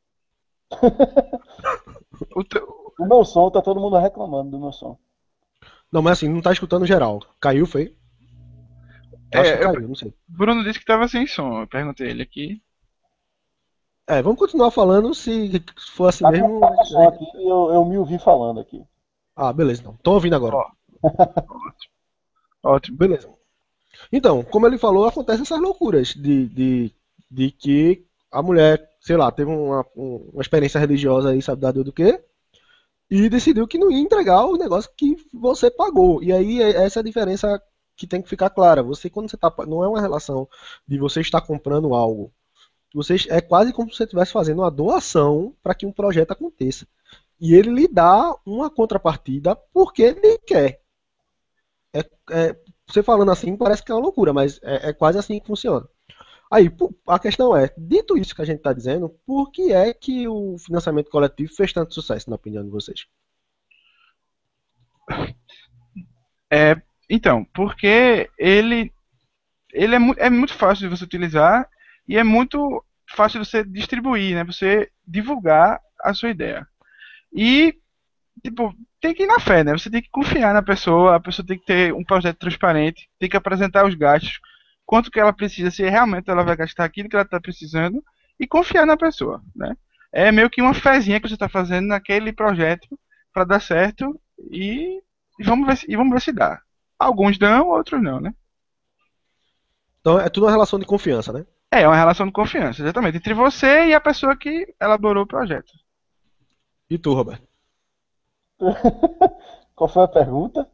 o teu- O meu som, tá todo mundo reclamando do meu som. Não, mas assim, não está escutando geral. Caiu, foi? Acho É, que eu- caiu, não sei. Bruno disse que tava sem som. Eu perguntei ele aqui. É, vamos continuar falando, se for assim Tá mesmo. com o som aqui e eu, eu me ouvi falando aqui. Ah, beleza, então. Tô ouvindo agora. Ó. Ótimo. Beleza. Então, como ele falou, acontecem essas loucuras de, de, de que a mulher, sei lá, teve uma, um- uma experiência religiosa aí, sabe, dado do quê? E decidiu que não ia entregar o negócio que você pagou. E aí, é- essa é a diferença que tem que ficar clara. Você, quando você tá, pa- não é uma relação de você estar comprando algo. Você, é quase como se você estivesse fazendo uma doação para que um projeto aconteça. E ele lhe dá uma contrapartida porque ele quer. É, é, você falando assim parece que é uma loucura, mas é, é quase assim que funciona. Aí, pu- a questão é, dito isso que a gente está dizendo, por que é que o financiamento coletivo fez tanto sucesso, na opinião de vocês? É, então, porque ele, ele é, mu- é muito fácil de você utilizar e é muito fácil de você distribuir, né? Você divulgar a sua ideia. E, tipo, tem que ir na fé, né? Você tem que confiar na pessoa, a pessoa tem que ter um projeto transparente, tem que apresentar os gastos, quanto que ela precisa, se realmente ela vai gastar aquilo que ela está precisando, e confiar na pessoa, né? É meio que uma fezinha que você está fazendo naquele projeto para dar certo e, e vamos ver se, e vamos ver se dá. Alguns dão, outros não, né? Então é tudo uma relação de confiança, né? É, é uma relação de confiança, exatamente, entre você e a pessoa que elaborou o projeto. E tu, Roberto? Qual foi a pergunta?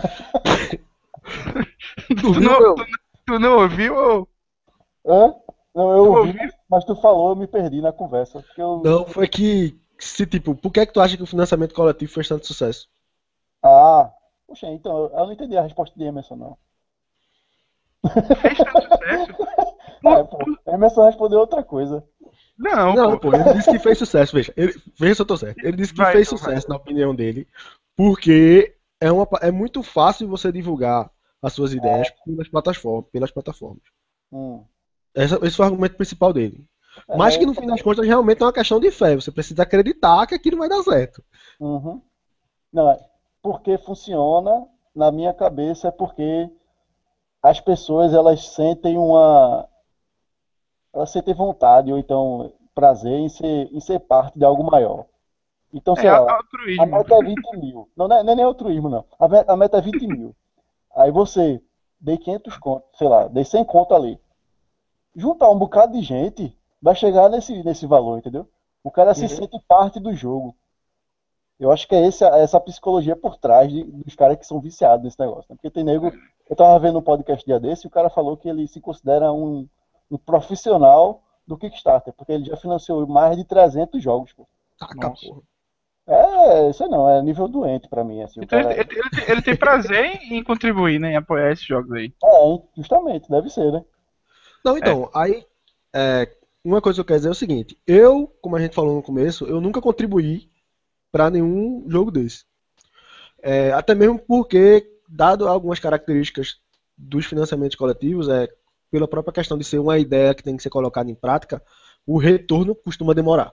Tu Tu viu, não, meu? tu, tu não ouviu? Ou... Hã? Não, eu Tu ouvi, ouviu? mas tu falou, eu me perdi na conversa. Porque eu... Não, foi que, se tipo, por que é que tu acha que o financiamento coletivo fez tanto sucesso? Ah, poxa, então, eu eu não entendi a resposta de Emerson, não. Fez tanto sucesso? É, pô, Emerson respondeu outra coisa. Não, Não, pô. pô, ele disse que fez sucesso, veja. Ele, veja se eu tô certo. Ele disse que Vai, fez então, sucesso, na opinião dele, porque é, uma, é muito fácil você divulgar as suas ideias pelas plataformas, pelas plataformas. Hum. Essa- esse foi o argumento principal dele. É, Mas que mas, no fim das contas realmente é uma questão de fé. Você precisa acreditar que aquilo vai dar certo. uhum. Não, é porque funciona, na minha cabeça, é porque as pessoas elas sentem uma, elas sentem vontade ou então prazer em ser, em ser parte de algo maior. Então, É sei lá, a altruísmo. meta é vinte mil. Não, não é, não é nem altruísmo, não. A meta, a meta é vinte mil. Aí você dei quinhentos conto, sei lá, dei cem conto ali. Juntar um bocado de gente, vai chegar nesse, nesse valor, entendeu? O cara se Uhum. sente parte do jogo. Eu acho que é esse, essa psicologia por trás de- dos caras que são viciados nesse negócio, né? Porque tem nego. Eu tava vendo um podcast dia desse e o cara falou que ele se considera um, um profissional do Kickstarter, porque ele já financiou mais de trezentos jogos, pô. Taca, Nossa. porra. É, isso aí não, é nível doente pra mim, assim, o Então ele, cara. ele, ele tem ele tem prazer em em contribuir, né? Em apoiar esses jogos aí. É, justamente, deve ser, né? Não, É. então, aí, é, uma coisa que eu quero dizer é o seguinte: eu, como a gente falou no começo, eu nunca contribuí para nenhum jogo desse. É, até mesmo porque, dado algumas características dos financiamentos coletivos, é, pela própria questão de ser uma ideia que tem que ser colocada em prática, o retorno costuma demorar.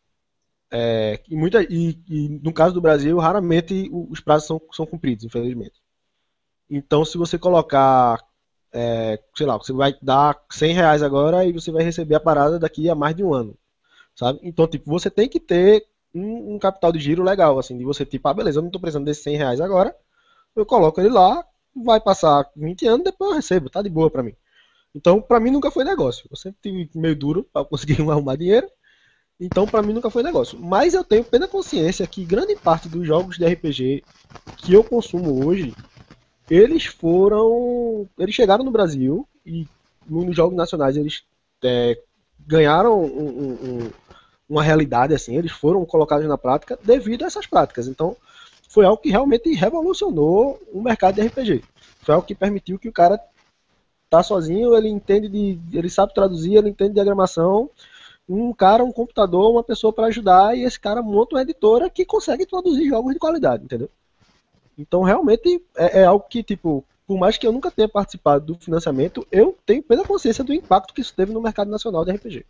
É, e, muita, e, e no caso do Brasil, raramente o- os prazos são, são cumpridos, infelizmente. Então, se você colocar, é, sei lá, você vai dar cem reais agora e você vai receber a parada daqui a mais de um ano, sabe? Então, tipo, você tem que ter um, um capital de giro legal, assim, de você, tipo, ah, beleza, eu não tô precisando desses cem reais agora, eu coloco ele lá, vai passar vinte anos, depois eu recebo, tá de boa pra mim. Então, pra mim nunca foi negócio. Eu sempre tive meio duro pra conseguir arrumar dinheiro, então pra mim nunca foi negócio. Mas eu tenho plena consciência que grande parte dos jogos de R P G que eu consumo hoje, eles foram, eles chegaram no Brasil e nos jogos nacionais eles é, ganharam um- um- um- uma realidade assim, eles foram colocados na prática devido a essas práticas. Então, foi algo que realmente revolucionou o mercado de R P G. Foi algo que permitiu que o cara tá sozinho, ele entende de, ele sabe traduzir, ele entende diagramação, um cara, um computador, uma pessoa para ajudar e esse cara monta uma editora que consegue traduzir jogos de qualidade, entendeu? Então, realmente é, é algo que, tipo, por mais que eu nunca tenha participado do financiamento, eu tenho plena consciência do impacto que isso teve no mercado nacional de R P G.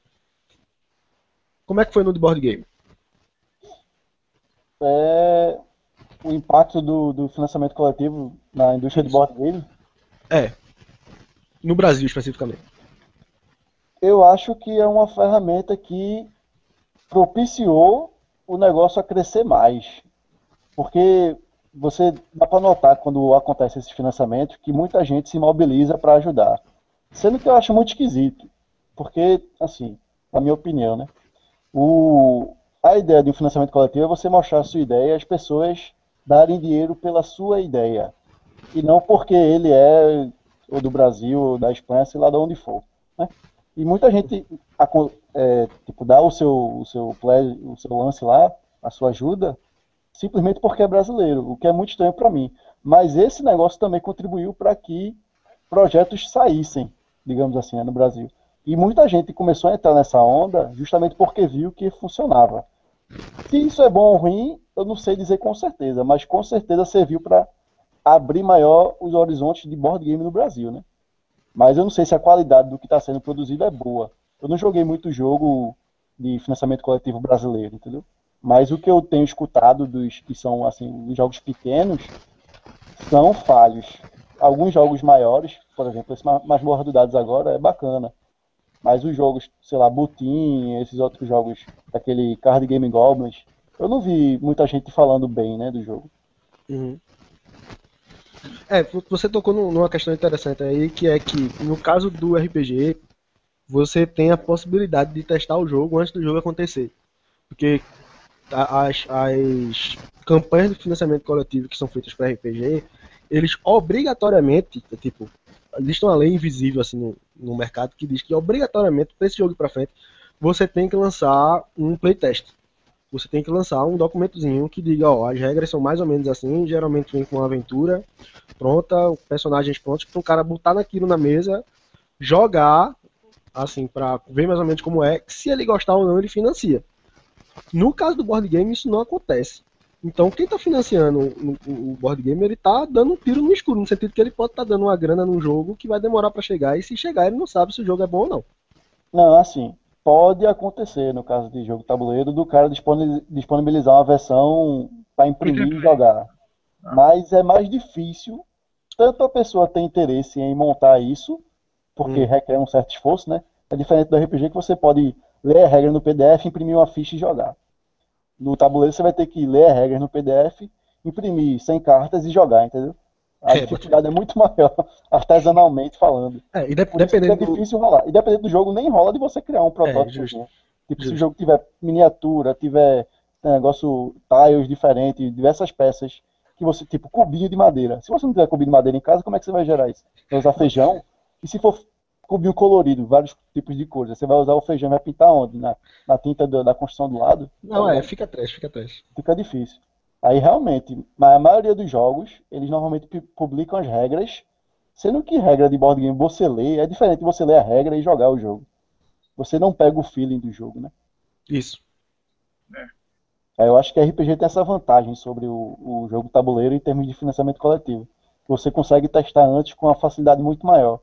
Como é que foi no de board game? É o impacto do, do financiamento coletivo na indústria de Isso. board game. É, no Brasil especificamente. Eu acho que é uma ferramenta que propiciou o negócio a crescer mais. Porque você dá para notar quando acontece esse financiamento que muita gente se mobiliza para ajudar. Sendo que eu acho muito esquisito. Porque, assim, na minha opinião, né? O, a ideia de um financiamento coletivo é você mostrar a sua ideia e as pessoas darem dinheiro pela sua ideia. E não porque ele é ou do Brasil, ou da Espanha, sei lá de onde for. Né? E muita gente é, tipo, dá o seu, o, seu play, o seu lance lá, a sua ajuda, simplesmente porque é brasileiro, o que é muito estranho para mim. Mas esse negócio também contribuiu para que projetos saíssem, digamos assim, né, no Brasil. E muita gente começou a entrar nessa onda justamente porque viu que funcionava. Se isso é bom ou ruim, eu não sei dizer com certeza, mas com certeza serviu para abrir maior os horizontes de board game no Brasil, né? Mas eu não sei se a qualidade do que está sendo produzido é boa. Eu não joguei muito jogo de financiamento coletivo brasileiro, entendeu? Mas o que eu tenho escutado dos que são assim, os jogos pequenos são falhos. Alguns jogos maiores, por exemplo, esse Masmorra do Dados agora é bacana. Mas os jogos, sei lá, Butim, esses outros jogos daquele Card Game Goblins, eu não vi muita gente falando bem, né, do jogo. Uhum. É, você tocou numa questão interessante aí, que é que no caso do R P G, você tem a possibilidade de testar o jogo antes do jogo acontecer. Porque as, as campanhas de financiamento coletivo que são feitas para R P G, eles obrigatoriamente, tipo, existe uma lei invisível assim no, no mercado que diz que obrigatoriamente para esse jogo ir para frente, você tem que lançar um playtest. Você tem que lançar um documentozinho que diga, ó, as regras são mais ou menos assim, geralmente vem com uma aventura pronta, personagens prontos, para o cara botar naquilo na mesa, jogar, assim, para ver mais ou menos como é, se ele gostar ou não, ele financia. No caso do board game, isso não acontece. Então quem está financiando o, o, o board game, ele está dando um tiro no escuro, no sentido que ele pode estar tá dando uma grana num jogo que vai demorar para chegar, e se chegar ele não sabe se o jogo é bom ou não. Não, assim, pode acontecer no caso de jogo tabuleiro do cara disponi- disponibilizar uma versão para imprimir e jogar. Mas é mais difícil, tanto a pessoa ter interesse em montar isso, porque Hum. requer um certo esforço, né? É diferente do R P G que você pode ler a regra no P D F, imprimir uma ficha e jogar. No tabuleiro você vai ter que ler as regras no P D F, imprimir cem cartas e jogar, entendeu? A É, dificuldade é muito maior, artesanalmente falando. é, e de, Por isso que é dependendo do. difícil rolar. E dependendo do jogo, nem rola de você criar um É, justo, protótipo. Tipo, se o justo. jogo tiver miniatura, tiver é, negócio, tiles diferentes, diversas peças, que você, tipo, cubinho de madeira. Se você não tiver cubinho de madeira em casa, como é que você vai gerar isso? Vai usar feijão? E se for cubinho colorido, vários tipos de cores, você vai usar o feijão e vai pintar onde? Na, na tinta do- da construção do lado? Tá Não, é, ligado? fica atrás, fica atrás. Fica difícil. Aí realmente, mas a maioria dos jogos, eles normalmente pi- publicam as regras, sendo que regra de board game você lê, é diferente de você ler a regra e jogar o jogo. Você não pega o feeling do jogo, né? Isso. Aí eu acho que R P G tem essa vantagem sobre o, o jogo tabuleiro em termos de financiamento coletivo. Você consegue testar antes com uma facilidade muito maior.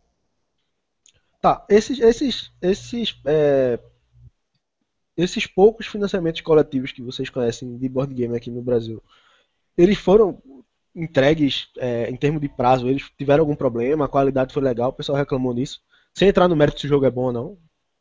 Tá, esses, esses, esses, é, esses poucos financiamentos coletivos que vocês conhecem de board game aqui no Brasil, eles foram entregues é, em termos de prazo, eles tiveram algum problema, a qualidade foi legal, o pessoal reclamou disso. Sem entrar no mérito se o jogo é bom ou não.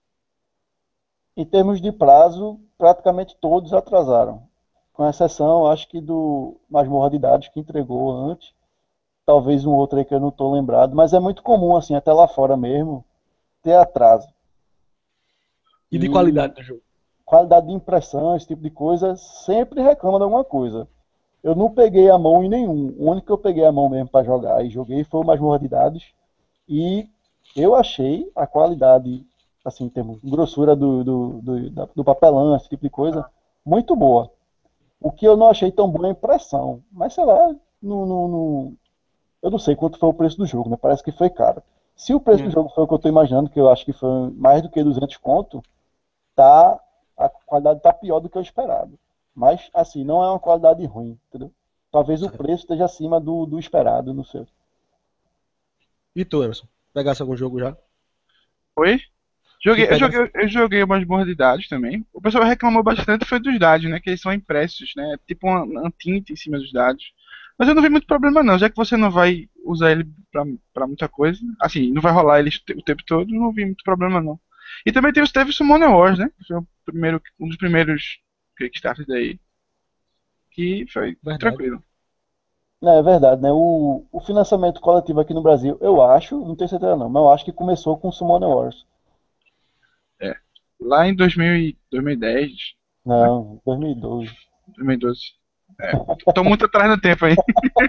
Em termos de prazo, praticamente todos atrasaram. Com exceção, acho que do Masmorra de Dados, que entregou antes. Talvez um outro aí que eu não estou lembrado. Mas é muito comum, assim, até lá fora mesmo, ter atraso. E de E qualidade do jogo. qualidade de impressão, esse tipo de coisa, sempre reclama de alguma coisa. Eu não peguei a mão em nenhum. O único que eu peguei a mão mesmo para jogar e joguei foi o Masmorra de Dados. E eu achei a qualidade, assim, em termos de grossura do, do, do, da- do papelão, esse tipo de coisa, muito boa. O que eu não achei tão bom é a impressão. Mas sei lá, não, não, não- eu não sei quanto foi o preço do jogo, né? Parece que foi caro. Se o preço do Hum. jogo foi o que eu estou imaginando, que eu acho que foi mais do que duzentos conto, tá, a qualidade tá pior do que eu esperado. Mas, assim, não é uma qualidade ruim, entendeu? Talvez o Certo. preço esteja acima do, do esperado, não sei. E tu, Emerson? Pegasse algum jogo já? Oi? Tu Joguei, eu pegasse. joguei, eu joguei umas boas de dados também. O pessoal reclamou bastante foi dos dados, né? Que eles são impressos, né? Tipo uma, uma tinta em cima dos dados. Mas eu não vi muito problema não, já que você não vai usar ele pra, pra muita coisa. Assim, não vai rolar ele o tempo todo, não vi muito problema não. E também teve, teve o Summoner Wars, né? Que foi o primeiro, um dos primeiros Kickstarters daí. Que foi Verdade. tranquilo. É, é verdade, né? O, o financiamento coletivo aqui no Brasil, eu acho, não tenho certeza não, mas eu acho que começou com o Summoner Wars. É. Lá em dois mil e, dois mil e dez, né? Não, dois mil e doze. dois mil e doze. É. Tô muito atrás no tempo aí.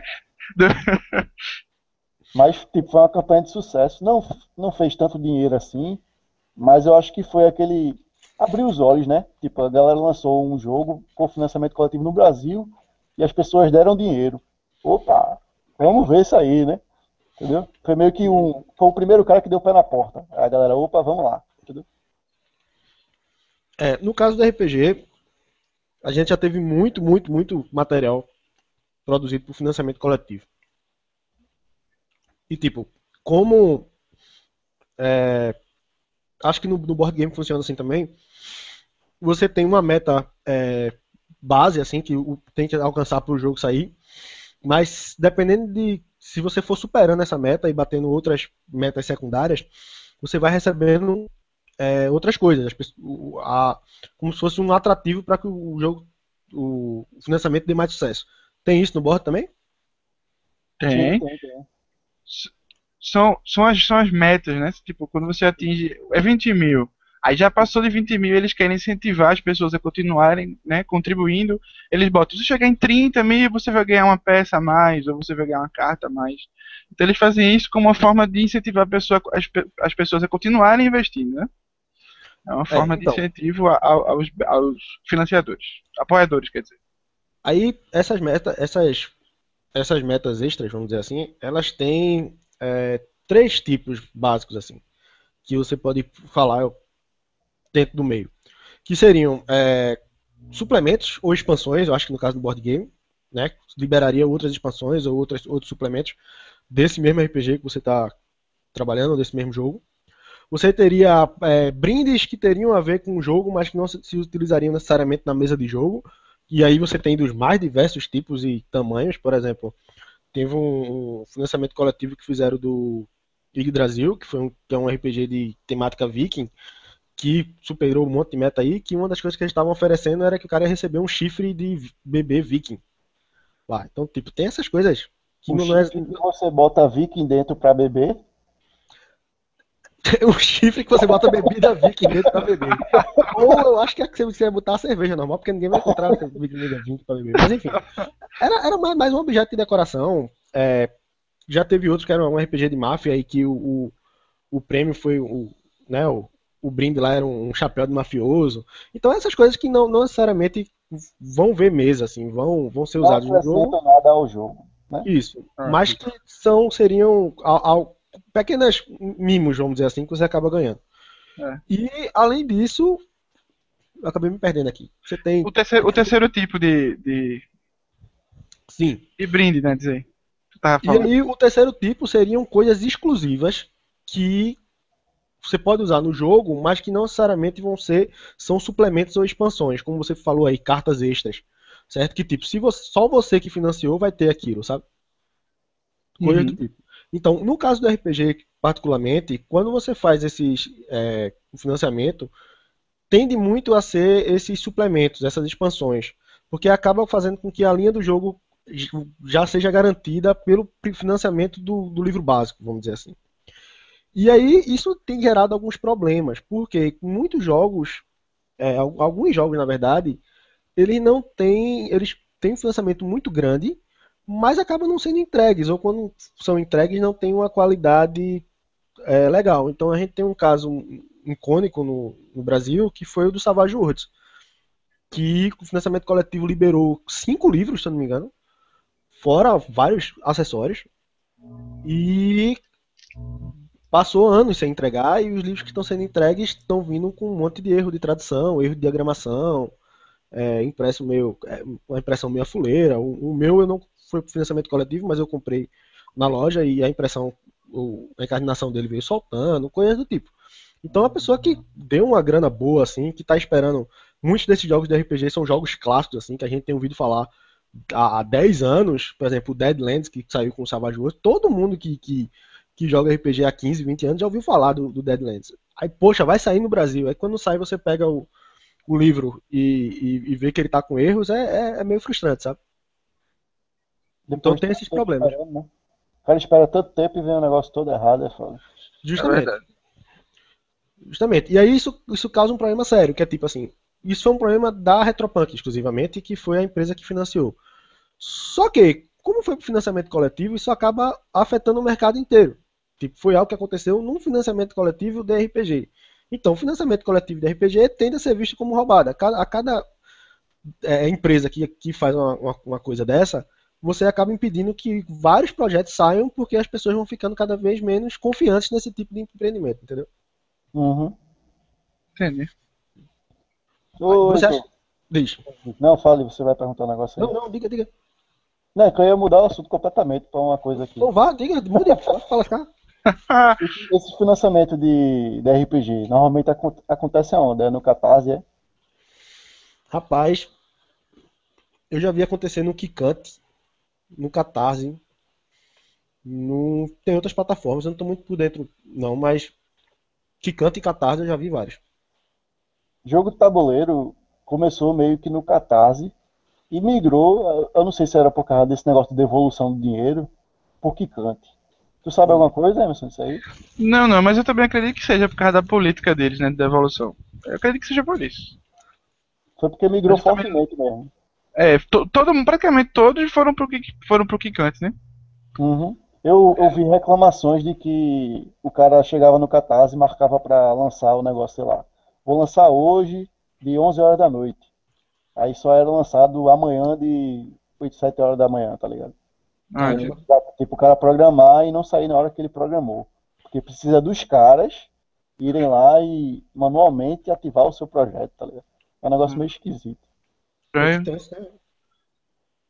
Mas, tipo, foi uma campanha de sucesso. Não, não fez tanto dinheiro assim, mas eu acho que foi aquele. Abriu os olhos, né? Tipo, a galera lançou um jogo com financiamento coletivo no Brasil e as pessoas deram dinheiro. Opa, vamos ver isso aí, né? Entendeu? Foi meio que um. Foi o primeiro cara que deu o pé na porta. Aí a galera, opa, vamos lá. Entendeu? É, no caso do R P G, a gente já teve muito, muito, muito material produzido por financiamento coletivo. E tipo, como é, acho que no, no board game funciona assim também, você tem uma meta é, base assim que o, tem que alcançar para o jogo sair, mas dependendo de se você for superando essa meta e batendo outras metas secundárias, você vai recebendo é, outras coisas, as pessoas- o- a- como se fosse um atrativo para que o jogo, o financiamento dê mais sucesso. Tem isso no board também? Sim, Tem. tem, tem. S- São, são, as, são as metas, né? Tipo, quando você atinge. É vinte mil. Aí já passou de vinte mil, eles querem incentivar as pessoas a continuarem, né, contribuindo. Eles botam, se chegar em trinta mil, você vai ganhar uma peça a mais, ou você vai ganhar uma carta a mais. Então eles fazem isso como uma forma de incentivar a pessoa, as, pe- as pessoas a continuarem investindo, né? É uma É, forma de então. incentivo a- a- aos, aos financiadores, apoiadores, quer dizer. Aí essas metas, essas, essas metas extras, vamos dizer assim, elas têm é, três tipos básicos assim, que você pode falar dentro do meio, que seriam é, suplementos ou expansões, eu acho que no caso do board game, né, liberaria outras expansões ou outras, outros suplementos desse mesmo R P G que você está trabalhando, desse mesmo jogo. Você teria é, brindes que teriam a ver com o jogo, mas que não se, se utilizariam necessariamente na mesa de jogo. E aí você tem dos mais diversos tipos e tamanhos. Por exemplo, teve um, um financiamento coletivo que fizeram do Yggdrasil, que, foi um, que é um R P G de temática viking, que superou um monte de meta aí, que uma das coisas que eles estavam oferecendo era que o cara ia receber um chifre de bebê viking lá. Então, tipo, tem essas coisas que O não é... chifre que você bota viking dentro pra beber. o chifre que você bota bebida viking dentro pra beber. Ou eu acho que é que você ia botar a cerveja normal, porque ninguém vai encontrar a bebida viking pra beber. Mas enfim, era, era mais, mais um objeto de decoração. É, já teve outros que eram um R P G de máfia aí que o, o, o prêmio foi o, né, o, o brinde lá era um chapéu de mafioso. Então essas coisas que não, não necessariamente vão ver mesa, assim, vão, vão ser Não usadas no jogo. acrescentam nada ao jogo, né? Isso. Ah, Mas que são, seriam ao, ao, pequenas mimos, vamos dizer assim, que você acaba ganhando. É. E além disso, eu acabei me perdendo aqui. Você tem. O terceiro, o terceiro tipo de, de, Sim. de brinde, né? Dizer. Tu tava E falando. aí o terceiro tipo seriam coisas exclusivas que você pode usar no jogo, mas que não necessariamente vão ser, são suplementos ou expansões, como você falou aí, cartas extras, certo? Que tipo, se você, só você que financiou vai ter aquilo, sabe? Coisas Uhum. do tipo. Então, no caso do R P G particularmente, quando você faz esses é, o financiamento, tende muito a ser esses suplementos, essas expansões, porque acaba fazendo com que a linha do jogo já seja garantida pelo financiamento do, do livro básico, vamos dizer assim. E aí isso tem gerado alguns problemas, porque muitos jogos, é, alguns jogos na verdade, eles não têm, eles têm um financiamento muito grande, mas acabam não sendo entregues, ou quando são entregues não tem uma qualidade é, legal. Então a gente tem um caso icônico no, no Brasil, que foi o do Savage Worlds, que o financiamento coletivo liberou cinco livros, se eu não me engano, fora vários acessórios, e passou anos sem entregar, e os livros que estão sendo entregues estão vindo com um monte de erro de tradução, erro de diagramação, é, impresso meio, é, uma impressão meio fuleira. O, o meu eu não foi para financiamento coletivo, mas eu comprei na loja e a impressão, o, a encarnação dele veio soltando, coisas do tipo. Então a pessoa que deu uma grana boa, assim, que está esperando, muitos desses jogos de R P G são jogos clássicos, assim, que a gente tem ouvido falar há dez anos, por exemplo, o Deadlands, que saiu com o Savage Worlds, todo mundo que, que, que joga R P G há quinze, vinte anos já ouviu falar do, do Deadlands. Aí, poxa, vai sair no Brasil. Aí quando sai você pega o, o livro e, e, e vê que ele tá com erros, é, é, é meio frustrante, sabe? Então Depois tem tanto esses tempo problemas. esperando, né? O cara espera tanto tempo e vê o negócio todo errado, é foda. É Justamente. verdade. Justamente. E aí isso, isso causa um problema sério, que é tipo assim, isso foi um problema da Retropunk exclusivamente, que foi a empresa que financiou. Só que, como foi para financiamento coletivo, isso acaba afetando o mercado inteiro. Tipo, foi algo que aconteceu num financiamento coletivo de R P G. Então, o financiamento coletivo de R P G tende a ser visto como roubado. A cada, a cada é, empresa que, que faz uma, uma, uma coisa dessa, você acaba impedindo que vários projetos saiam porque as pessoas vão ficando cada vez menos confiantes nesse tipo de empreendimento, entendeu? Uhum. Entendi. Ô, Você acha... Heitor, Diz. não, fale, você vai perguntar um negócio aí. Não, não, diga, diga. Não, é que eu ia mudar o assunto completamente para uma coisa aqui. Então vá, diga, mude, fala, fala, cara. Esse, esse financiamento de, de R P G, normalmente acon- acontece aonde? É no Catarse, é? Rapaz, eu já vi acontecer no Kikante, no Catarse, no... tem outras plataformas, eu não tô muito por dentro, não, mas Kikante e Catarse eu já vi vários. Jogo de tabuleiro começou meio que no Catarse e migrou, eu não sei se era por causa desse negócio de devolução do dinheiro, por Kikante. Tu sabe alguma coisa, Emerson, disso aí? Não, não, mas eu também acredito que seja por causa da política deles, né, de devolução. Eu acredito que seja por isso. Foi porque migrou Mas eu também, fortemente mesmo. é, to, todo, praticamente todos foram pro, Ki- foram pro Kikante, né? Uhum. Eu ouvi reclamações de que o cara chegava no Catarse e marcava pra lançar o negócio, sei lá. Vou lançar hoje de onze horas da noite. Aí só era lançado amanhã de oito, sete horas da manhã, tá ligado? Ah, Aí não entendi. dá, tipo, o cara programar e não sair na hora que ele programou. Porque precisa dos caras irem lá e manualmente ativar o seu projeto, tá ligado? É um negócio Hum. meio esquisito. Pô, que É, tenso, né?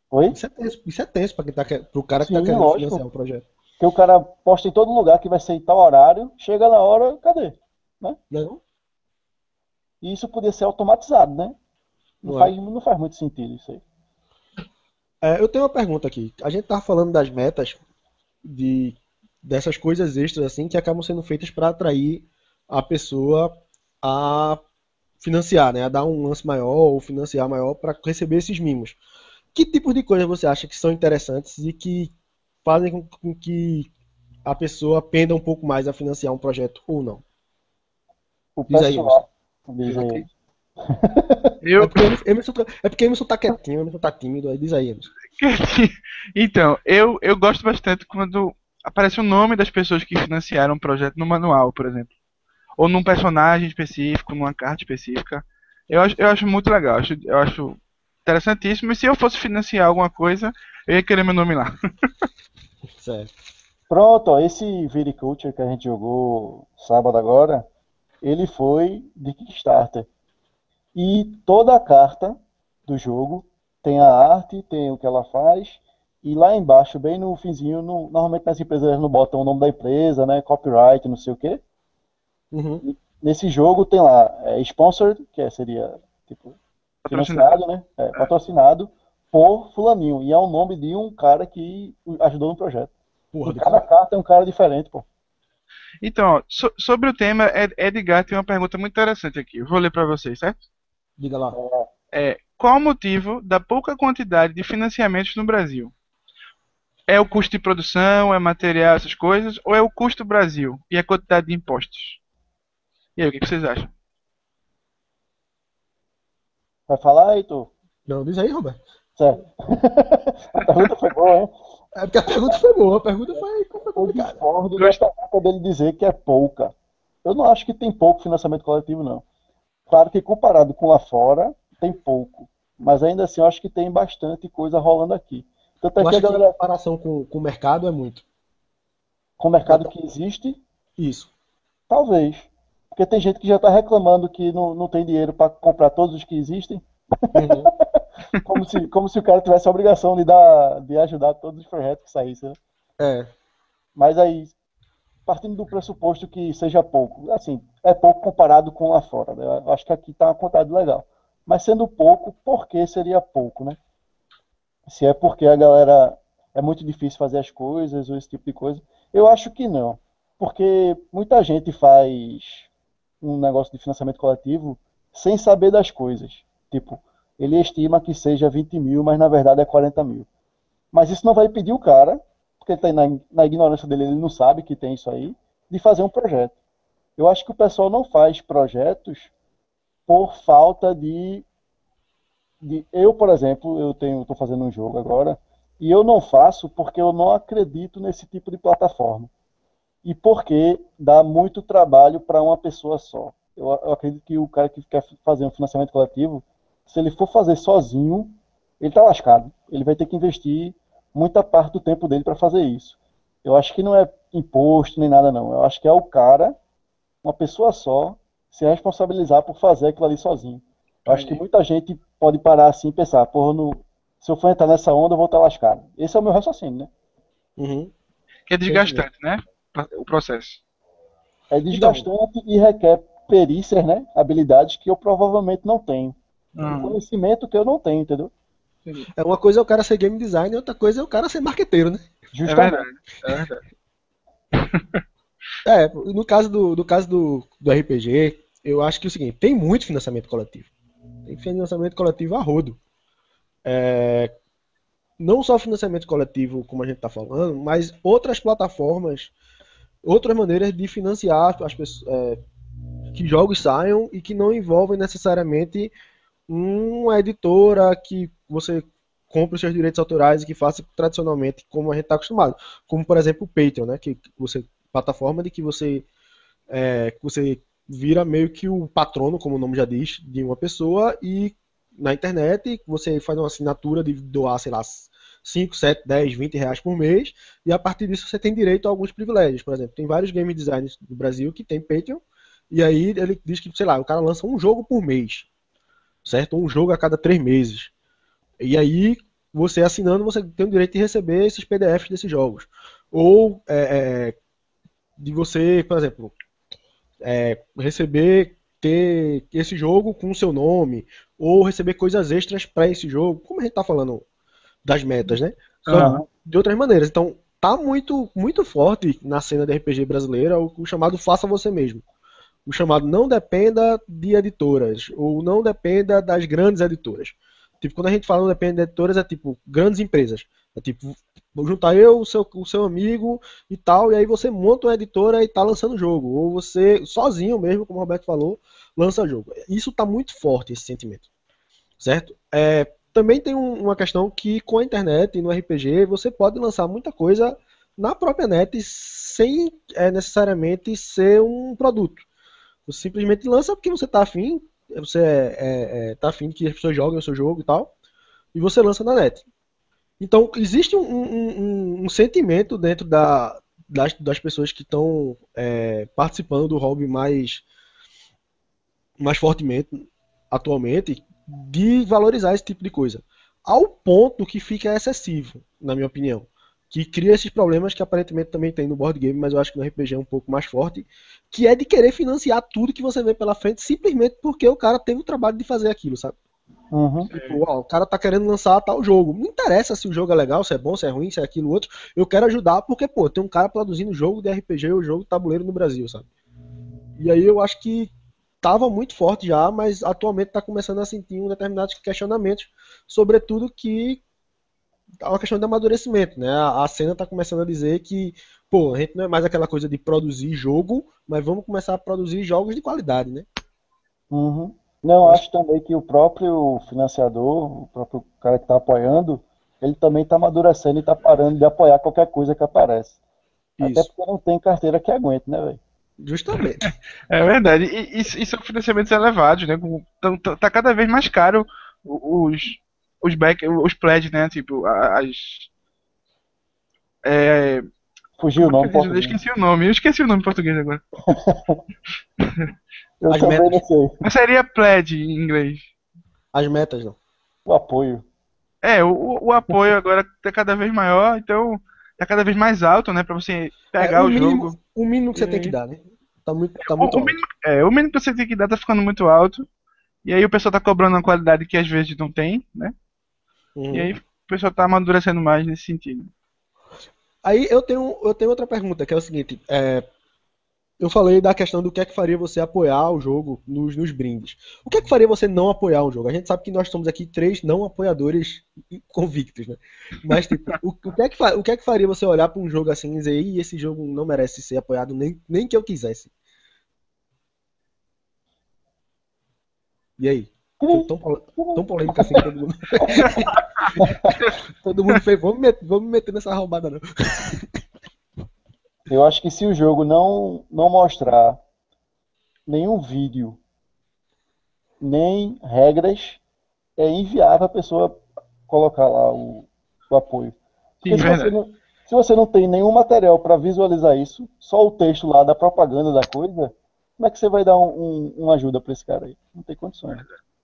Oi? Isso é tenso, isso é tenso para quem tá, que- pro cara que tá Sim, querendo financiar lógico. o projeto. Porque o cara posta em todo lugar que vai ser em tal horário, chega na hora, cadê? Né? Não, E isso podia ser automatizado, né? Não não é? faz, não faz muito sentido isso aí. É, eu tenho uma pergunta aqui. A gente tava falando das metas de dessas coisas extras assim que acabam sendo feitas para atrair a pessoa a financiar, né? A dar um lance maior ou financiar maior para receber esses mimos. Que tipos de coisas você acha que são interessantes e que fazem com, com que a pessoa penda um pouco mais a financiar um projeto ou não? O Diz aí, Emerson. pessoal, diz Eu aí, acredito. É Eu, porque Emerson, Emerson tá- é porque Emerson tá quietinho, Emerson tá tímido. Aí diz aí, Emerson. então, eu, eu gosto bastante quando aparece o nome das pessoas que financiaram o projeto no manual, por exemplo. Ou num personagem específico, numa carta específica. Eu acho, eu acho muito legal, eu acho, eu acho interessantíssimo. E se eu fosse financiar alguma coisa, eu ia querer meu nome lá. Certo. pronto, ó, esse Viticulture que a gente jogou sábado agora, ele foi de Kickstarter. E toda a carta do jogo tem a arte, tem o que ela faz, e lá embaixo, bem no finzinho, no- normalmente nas empresas não botam o nome da empresa, né, copyright, não sei o quê. Uhum. Nesse jogo tem lá, é, sponsored, que é- seria tipo Patrocinado. financiado, né, é, patrocinado por fulaninho, e é o nome de um cara que ajudou no projeto. Porra E do cada cara. carta é um cara diferente, pô. Então, ó, so- sobre o tema, Ed- Edgar tem uma pergunta muito interessante aqui. Eu vou ler para vocês, certo? Diga lá. É, qual o motivo da pouca quantidade de financiamentos no Brasil? É o custo de produção, é material, essas coisas, ou é o custo Brasil e a quantidade de impostos? E aí, o que que vocês acham? Vai falar, Heitor? Não, diz aí, Roberto. Certo. A pergunta foi boa, hein? É porque a pergunta foi boa, a pergunta foi, foi Eu complicada. discordo da Gost... pergunta dele dizer que é pouca. Eu não acho que tem pouco financiamento coletivo, não. Claro que comparado com lá fora, tem pouco. Mas ainda assim, eu acho que tem bastante coisa rolando aqui. Tanto é Tu que a acha que em galera, comparação com, com o mercado é muito? com o mercado que existe, Isso. talvez. Porque tem gente que já está reclamando que não, não tem dinheiro para comprar todos os que existem, Uhum. como se, como se o cara tivesse a obrigação de dar, de ajudar todos os projetos que saíssem, né? É. Mas aí, partindo do pressuposto que seja pouco, assim, é pouco comparado com lá fora, né? Eu acho que aqui está uma quantidade legal. Mas sendo pouco, por que seria pouco, né? Se é porque a galera é muito difícil fazer as coisas ou esse tipo de coisa. Eu acho que não. Porque muita gente faz um negócio de financiamento coletivo sem saber das coisas. Tipo, ele estima que seja vinte mil, mas na verdade é quarenta mil. Mas isso não vai impedir o cara, porque ele tá na, na ignorância dele, ele não sabe que tem isso aí, de fazer um projeto. Eu acho que o pessoal não faz projetos por falta de, de eu, por exemplo, eu tenho, estou fazendo um jogo agora e eu não faço porque eu não acredito nesse tipo de plataforma e porque dá muito trabalho para uma pessoa só. Eu, eu acredito que o cara que quer fazer um financiamento coletivo, se ele for fazer sozinho, ele está lascado. Ele vai ter que investir muita parte do tempo dele para fazer isso. Eu acho que não é imposto nem nada, não. Eu acho que é o cara, uma pessoa só, se responsabilizar por fazer aquilo ali sozinho. Eu acho que Entendi. muita gente pode parar assim e pensar, porra, no, se eu for entrar nessa onda, eu vou estar lascado. Esse é o meu raciocínio, né? Uhum. Que é Tô entendendo. desgastante, né? O processo. É Então, desgastante e requer perícias, né? Habilidades que eu provavelmente não tenho. E Hum, conhecimento que eu não tenho, entendeu? entendi. é uma coisa é o cara ser game designer e outra coisa é o cara ser marqueteiro, né? É Justamente. verdade, é verdade. É, no caso do, do caso do, do R P G, eu acho que é o seguinte, tem muito financiamento coletivo. Tem financiamento coletivo a rodo. Não só financiamento coletivo, como a gente está falando, mas outras plataformas, outras maneiras de financiar as pessoas, é, que jogos saiam e que não envolvem necessariamente uma editora que você compre os seus direitos autorais e que faça tradicionalmente como a gente está acostumado. Como, por exemplo, o Patreon, né? Que você, plataforma de que você, é, que você vira meio que o patrono, como o nome já diz, de uma pessoa e na internet você faz uma assinatura de doar, sei lá, cinco, sete, dez, vinte reais por mês e a partir disso você tem direito a alguns privilégios. Por exemplo, tem vários game designers do Brasil que tem Patreon e aí ele diz que, sei lá, o cara lança um jogo por mês, certo? Um jogo a cada três meses. E aí você assinando, você tem o direito de receber esses P D Fs desses jogos. Ou é, é, de você, por exemplo, é, receber, ter esse jogo com o seu nome, ou receber coisas extras para esse jogo, como a gente tá falando das metas, né? Só Aham. de outras maneiras. Então, tá muito, muito forte na cena de R P G brasileira o, o chamado faça você mesmo. O chamado não dependa de editoras, ou não dependa das grandes editoras. Tipo, quando a gente fala não depende de editoras, é tipo grandes empresas. É tipo, vou juntar eu, o seu, o seu amigo e tal, e aí você monta uma editora e tá lançando jogo. Ou você, sozinho mesmo, como o Roberto falou, lança jogo. Isso tá muito forte, esse sentimento. Certo? É, também tem um- uma questão que com a internet e no R P G você pode lançar muita coisa na própria net sem é, necessariamente ser um produto. Você simplesmente lança porque você tá afim, você é, é, é, tá afim que as pessoas joguem o seu jogo e tal, e você lança na net. Então, existe um, um- um- um sentimento dentro da- das, das pessoas que estão é, participando do hobby mais, mais fortemente atualmente de valorizar esse tipo de coisa. Ao ponto que fica excessivo, na minha opinião. Que cria esses problemas que aparentemente também tem no board game, mas eu acho que no R P G é um pouco mais forte, que é de querer financiar tudo que você vê pela frente simplesmente porque o cara teve o trabalho de fazer aquilo, sabe? Uhum. Tipo, ó, o cara tá querendo lançar tal jogo. Não interessa se o jogo é legal, se é bom, se é ruim, se é aquilo, outro. Eu quero ajudar porque, pô, tem um cara produzindo jogo de R P G ou jogo de tabuleiro no Brasil, sabe? E aí eu acho que tava muito forte já, mas atualmente tá começando a sentir um determinados questionamentos, sobretudo que é uma questão de amadurecimento, né? A, a cena tá começando a dizer que, pô, a gente não é mais aquela coisa de produzir jogo, mas vamos começar a produzir jogos de qualidade, né? Uhum. Não, Eu acho acho também que o próprio financiador, o próprio cara que está apoiando, ele também está amadurecendo e está parando de apoiar qualquer coisa que aparece. que Até isso. porque não tem carteira que aguente, né, velho? Justamente. É verdade. E, e, e são financiamentos elevados, né? Com- tão- tão- tá cada vez mais caro os, os back, os pledges, né? Tipo, a- as. É, Fugiu como o é que nome eu em diz? Eu português. esqueci o nome. Eu esqueci o nome em português agora. Eu As também não metas. sei. Mas seria pledge em inglês. As metas, não. O apoio. É, o, o apoio agora tá cada vez maior, então tá cada vez mais alto, né? Pra você É, pegar o o mínimo, jogo. o mínimo que E você tem que aí, dar, né? Tá muito, tá muito o, o alto. mínimo, é, o mínimo que você tem que dar tá ficando muito alto. E aí o pessoal tá cobrando uma qualidade que às vezes não tem, né? E Uhum. aí o pessoal tá amadurecendo mais nesse sentido. Aí eu tenho, eu tenho outra pergunta, que é o seguinte: é, eu falei da questão do que é que faria você apoiar o jogo nos, nos brindes. O que é que faria você não apoiar um jogo? A gente sabe que nós somos aqui três não apoiadores convictos, né? Mas, tipo, o, o que é que, fa- o que é que faria você olhar para um jogo assim e dizer, "Ih, esse jogo não merece ser apoiado nem, nem que eu quisesse"? E aí? Foi tão, pol- tão polêmico assim que todo mundo, todo mundo fez, vamos, met, vamos meter nessa roubada não. Eu acho que se o jogo não, não mostrar nenhum vídeo, nem regras, é inviável a pessoa colocar lá o, o apoio. Porque Sim, se você verdade. não, se você não tem nenhum material para visualizar isso, só o texto lá da propaganda da coisa, como é que você vai dar um, um- uma ajuda para esse cara aí? Não tem condições.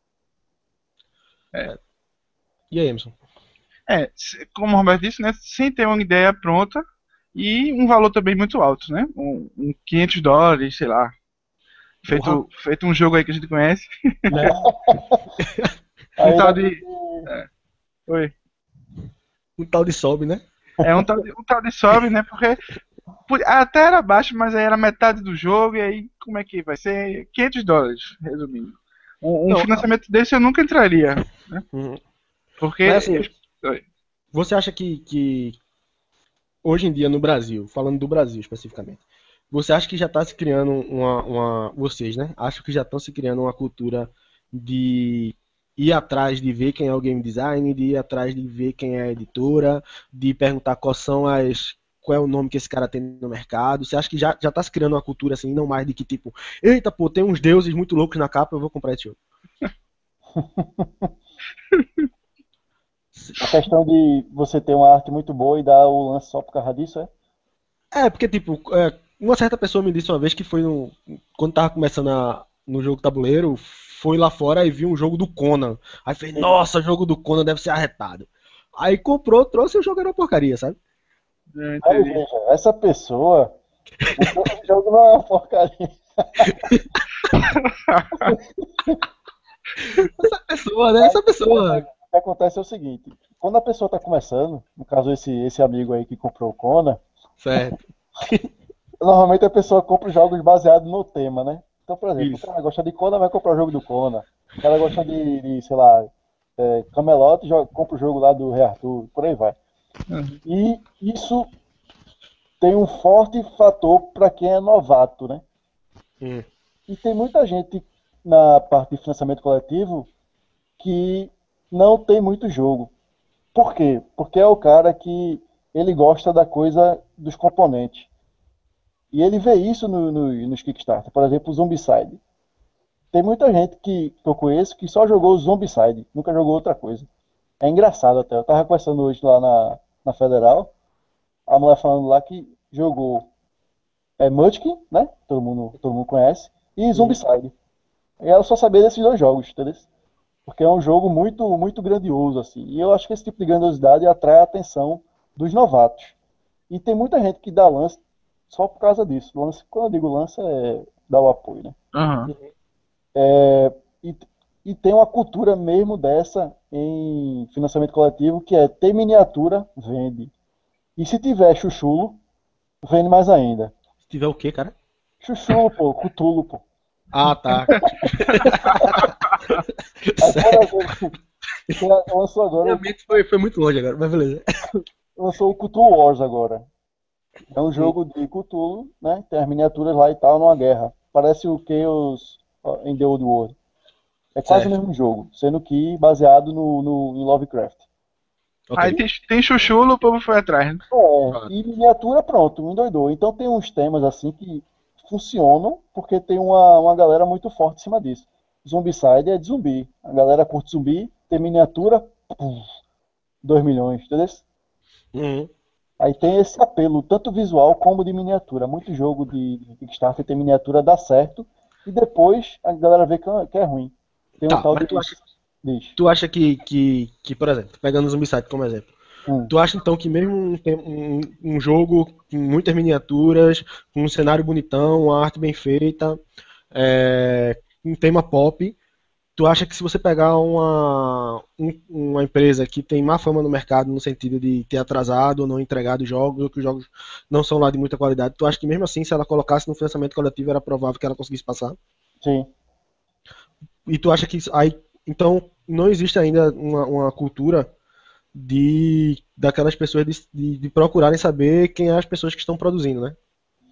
É, E aí, Emerson? é, se- como o Roberto disse, né? Sem ter uma ideia pronta e um valor também muito alto, né? Um, um quinhentos dólares, sei lá. Porra, Feito, feito um jogo aí que a gente conhece. né? Um Aí tal vai ter de. que. É, oi. Um tal de sobe, né? É um tal de, um tal de sobe, né? Porque por- até era baixo, mas aí era metade do jogo, e aí como é que vai ser? quinhentos dólares, resumindo. Um, um Não, financiamento desse eu nunca entraria, né? uhum. Mas Porque. assim, Oi. você acha que, que hoje em dia no Brasil, falando do Brasil especificamente, você acha que já está se criando uma, uma. Vocês, né? Acho que já estão se criando uma cultura de ir atrás de ver quem é o game design, de ir atrás de ver quem é a editora, de perguntar quais são as. Qual é o nome que esse cara tem no mercado? Você acha que já, já tá se criando uma cultura assim, não mais de que tipo, eita, pô, tem uns deuses muito loucos na capa, eu vou comprar esse jogo. A questão de você ter uma arte muito boa e dar o lance só por causa disso, é? É, porque, tipo, é, uma certa pessoa me disse uma vez que foi no, quando tava começando a- no jogo tabuleiro, foi lá fora e viu um jogo do Conan. Aí fez, nossa, jogo do Conan deve ser arretado. Aí comprou, trouxe e o jogo era uma porcaria, sabe? Eu Aí entendi. veja, essa pessoa, o jogo não é uma porcaria. Essa pessoa, né? Essa pessoa. O que acontece é o seguinte, quando a pessoa está começando, no caso esse, esse amigo aí que comprou o Kona, Certo. normalmente a pessoa compra os jogos baseados no tema, né? Então, por exemplo, o Isso. cara gosta de Kona, vai comprar o jogo do Kona. O cara gosta de, de, sei lá, é, Camelot, joga, compra o jogo lá do Rei Arthur, por aí vai. Uhum. E isso tem um forte fator para quem é novato, né? Hum. E tem muita gente na parte de financiamento coletivo que não tem muito jogo. Por quê? Porque é o cara que ele gosta da coisa dos componentes. E ele vê isso no, no, nos Kickstarter. Por exemplo, o Zombicide. Tem muita gente que, que eu conheço que só jogou o Zombicide, nunca jogou outra coisa. É engraçado até. Eu tava conversando hoje lá na, na Federal, a mulher falando lá que jogou é, Munchkin, né? Todo mundo, todo mundo conhece, e Uhum. Zombicide. E ela só sabia desses dois jogos, entendeu? Porque é um jogo muito, muito grandioso, assim. E eu acho que esse tipo de grandiosidade atrai a atenção dos novatos. E tem muita gente que dá lance só por causa disso. Lance, quando eu digo lance, é dar o apoio, né? Aham. E, e tem uma cultura mesmo dessa em financiamento coletivo, que é ter miniatura, vende. E se tiver chuchulo, vende mais ainda. Se tiver o quê, cara? Chuchulo, pô, cutulo, pô. Ah, tá. Aí, por Certo. exemplo, tem- lançou agora Minha o, mente foi, foi muito longe agora, mas beleza. lançou o Cthulhu Wars agora. É um Hum. jogo de Cthulhu, né? Tem as miniaturas lá e tal, numa guerra. Parece o Chaos ó, in the Old World. É quase o Certo. mesmo jogo, sendo que baseado no, no, em Lovecraft. Ok. Aí tem, tem chuchulo, o povo foi atrás, né? É, Pronto. e miniatura, pronto, me endoidou. Então tem uns temas assim que funcionam porque tem uma, uma galera muito forte em cima disso. Zombicide é de zumbi. A galera curte zumbi, tem miniatura, dois milhões, entendeu? Uhum. Aí tem esse apelo, tanto visual como de miniatura. Muito jogo de, de Kickstarter tem miniatura, dá certo, e depois a galera vê que é que é ruim. Tem um Tá, tal de. mas tu acha, Diz. tu acha que, que, que, por exemplo, pegando o Zombicide como exemplo, Hum. tu acha então que mesmo um, tem- um, um jogo com muitas miniaturas, com um cenário bonitão, uma arte bem feita, é, um tema pop, tu acha que se você pegar uma, um- uma empresa que tem má fama no mercado no sentido de ter atrasado ou não entregado jogos, ou que os jogos não são lá de muita qualidade, tu acha que mesmo assim, se ela colocasse no financiamento coletivo, era provável que ela conseguisse passar? Sim. E tu acha que isso- aí, então não existe ainda uma, uma cultura de daquelas pessoas de, de, de procurarem saber quem é as pessoas que estão produzindo, né?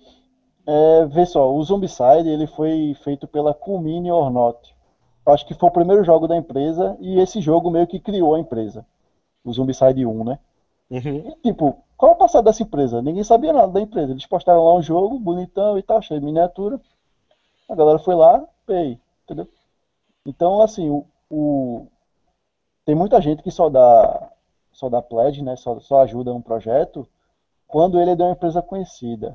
É, vê só, o Zombicide ele foi feito pela Kumine or Not. Acho que foi o primeiro jogo da empresa e esse jogo meio que criou a empresa. O Zombicide um, né? Uhum. E tipo, qual é o passado dessa empresa? Ninguém sabia nada da empresa. Eles postaram lá um jogo bonitão e tal, cheio de miniatura. A galera foi lá, pay, entendeu? Então, assim, o, o- tem muita gente que só dá, só dá pledge, né? Só, só ajuda um projeto quando ele é de uma empresa conhecida.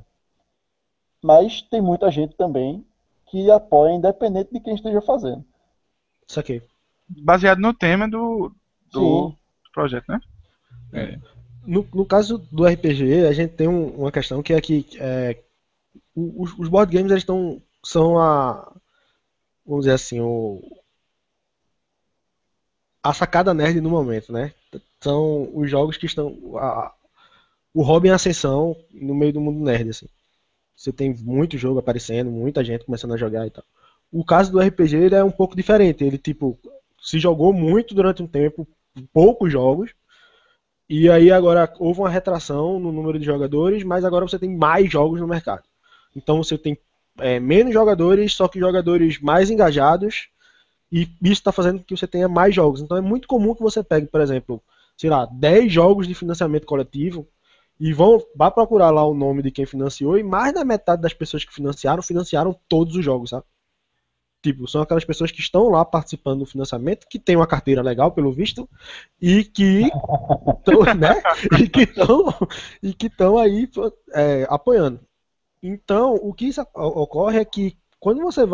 Mas tem muita gente também que apoia independente de quem esteja fazendo. Saquei. Baseado no tema do, do Sim, projeto, né? É. É. No, no caso do R P G, a gente tem um- uma questão que é que é, o- os, os board games eles estão são a vamos dizer assim o, a sacada nerd no momento, né? São os jogos que estão a- o hobby em ascensão no meio do mundo nerd assim. Você tem muito jogo aparecendo, muita gente começando a jogar e tal. O caso do R P G ele é um pouco diferente. Ele, tipo, se jogou muito durante um tempo, poucos jogos, e aí agora houve uma retração no número de jogadores, mas agora você tem mais jogos no mercado. Então você tem é, menos jogadores, só que jogadores mais engajados, e isso está fazendo com que você tenha mais jogos. Então é muito comum que você pegue, por exemplo, sei lá, dez jogos de financiamento coletivo e vão vá procurar lá o nome de quem financiou e mais da metade das pessoas que financiaram, financiaram todos os jogos, sabe? Tipo, são aquelas pessoas que estão lá participando do financiamento, que tem uma carteira legal, pelo visto, e que estão, né? E que estão e que estão aí é, apoiando. Então, o que isso ocorre é que quando você vai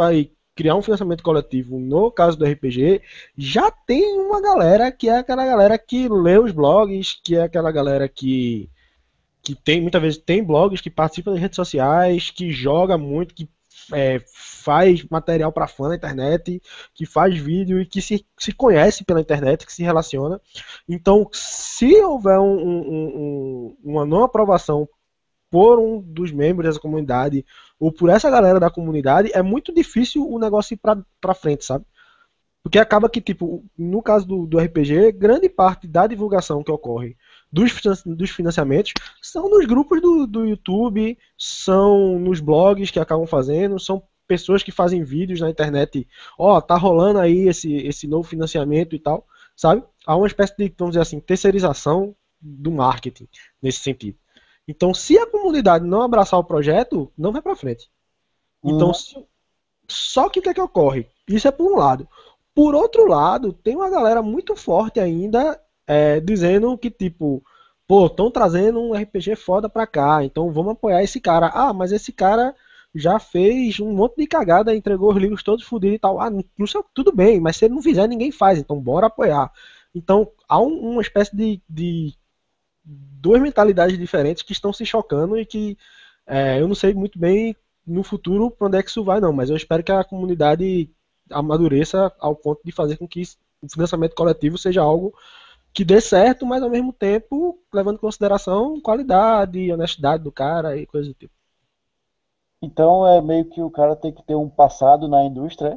criar um financiamento coletivo, no caso do R P G, já tem uma galera que é aquela galera que lê os blogs, que é aquela galera que, que tem, muitas vezes tem blogs, que participa das redes sociais, que joga muito, que é, faz material para fã na internet, que faz vídeo e que se, se conhece pela internet, que se relaciona. Então, se houver um, um, um, uma não aprovação por um dos membros dessa comunidade ou por essa galera da comunidade, é muito difícil o negócio ir pra, pra frente, sabe? Porque acaba que, tipo, no caso do, do R P G, grande parte da divulgação que ocorre dos, dos financiamentos são nos grupos do, do YouTube, são nos blogs que acabam fazendo, são pessoas que fazem vídeos na internet, ó, oh, tá rolando aí esse, esse novo financiamento e tal, sabe? Há uma espécie de, vamos dizer assim, terceirização do marketing nesse sentido. Então, se a comunidade não abraçar o projeto, não vai pra frente. Então, Uhum. se, só que o que é que ocorre? Isso é por um lado. Por outro lado, tem uma galera muito forte ainda é, dizendo que, tipo, pô, estão trazendo um R P G foda pra cá, então vamos apoiar esse cara. Ah, mas esse cara já fez um monte de cagada, entregou os livros todos fodidos e tal. Ah, não sei, tudo bem, mas se ele não fizer, ninguém faz, então bora apoiar. Então, há um, uma espécie de, de duas mentalidades diferentes que estão se chocando e que é, eu não sei muito bem no futuro para onde é que isso vai, não, mas eu espero que a comunidade amadureça ao ponto de fazer com que o financiamento coletivo seja algo que dê certo, mas ao mesmo tempo levando em consideração qualidade, honestidade do cara e coisa do tipo. Então é meio que o cara tem que ter um passado na indústria, é?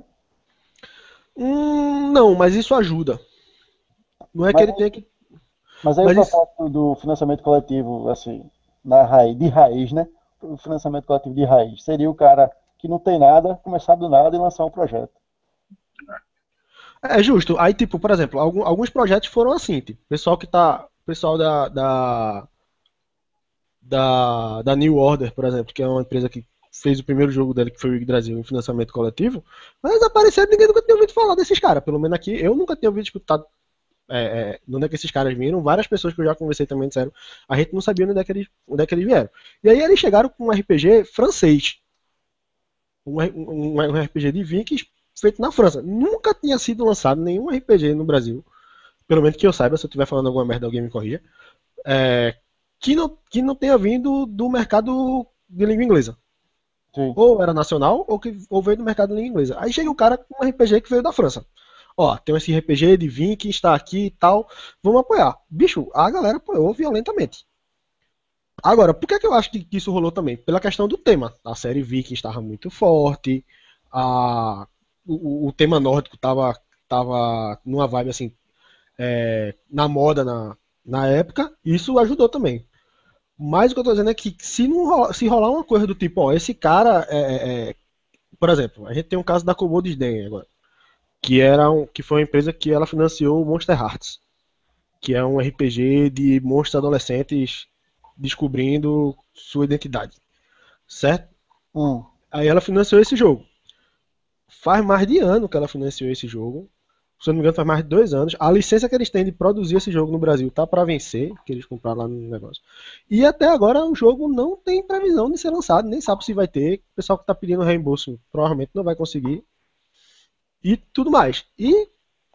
Hum, não, mas isso ajuda. Não é que Mas, ele tenha que. mas aí o Mas isso. propósito do financiamento coletivo, assim, na raiz, de raiz, né? O financiamento coletivo de raiz seria o cara que não tem nada, começar do nada e lançar um projeto. É justo. Aí, tipo, por exemplo, algum- alguns projetos foram assim, tipo, pessoal que tá. Pessoal da, da, da, da New Order, por exemplo, que é uma empresa que fez o primeiro jogo dele, que foi o Yggdrasil, em financiamento coletivo, mas eles apareceram e ninguém nunca tinha ouvido falar desses caras. Pelo menos aqui, eu nunca tinha ouvido escutado é, é, de onde é que esses caras viram. Várias pessoas que eu já conversei também disseram, a gente não sabia onde é que eles, onde é que eles vieram. E aí eles chegaram com um R P G francês. Um, um, um R P G de Vikings feito na França. Nunca tinha sido lançado nenhum R P G no Brasil. Pelo menos que eu saiba, se eu estiver falando alguma merda, alguém me corrija. É, que, não, que não tenha vindo do mercado de língua inglesa. Sim. Ou era nacional, ou, que, ou veio do mercado de língua inglesa. Aí chega o cara com um R P G que veio da França. Ó, tem esse R P G de Vikings, está aqui e tal, vamos apoiar. Bicho, a galera apoiou violentamente. Agora, por que, que eu acho que isso rolou também? Pela questão do tema. A série Vikings estava muito forte, a, o, o tema nórdico estava tava numa vibe assim, é, na moda na, na época, e isso ajudou também. Mas o que eu tô dizendo é que se, não rolar, se rolar uma coisa do tipo, ó, esse cara é, é, é, por exemplo, a gente tem um caso da Kobold Sden agora, que era um, que foi uma empresa que ela financiou o Monster Hearts, que é um R P G de monstros adolescentes descobrindo sua identidade, certo? Hum. Aí ela financiou esse jogo. Faz mais de ano que ela financiou esse jogo. Se eu não me engano, faz mais de dois anos. A licença que eles têm de produzir esse jogo no Brasil tá para vencer, que eles compraram lá no negócio. E até agora o jogo não tem previsão de ser lançado, nem sabe se vai ter. O pessoal que tá pedindo reembolso provavelmente não vai conseguir. E tudo mais. E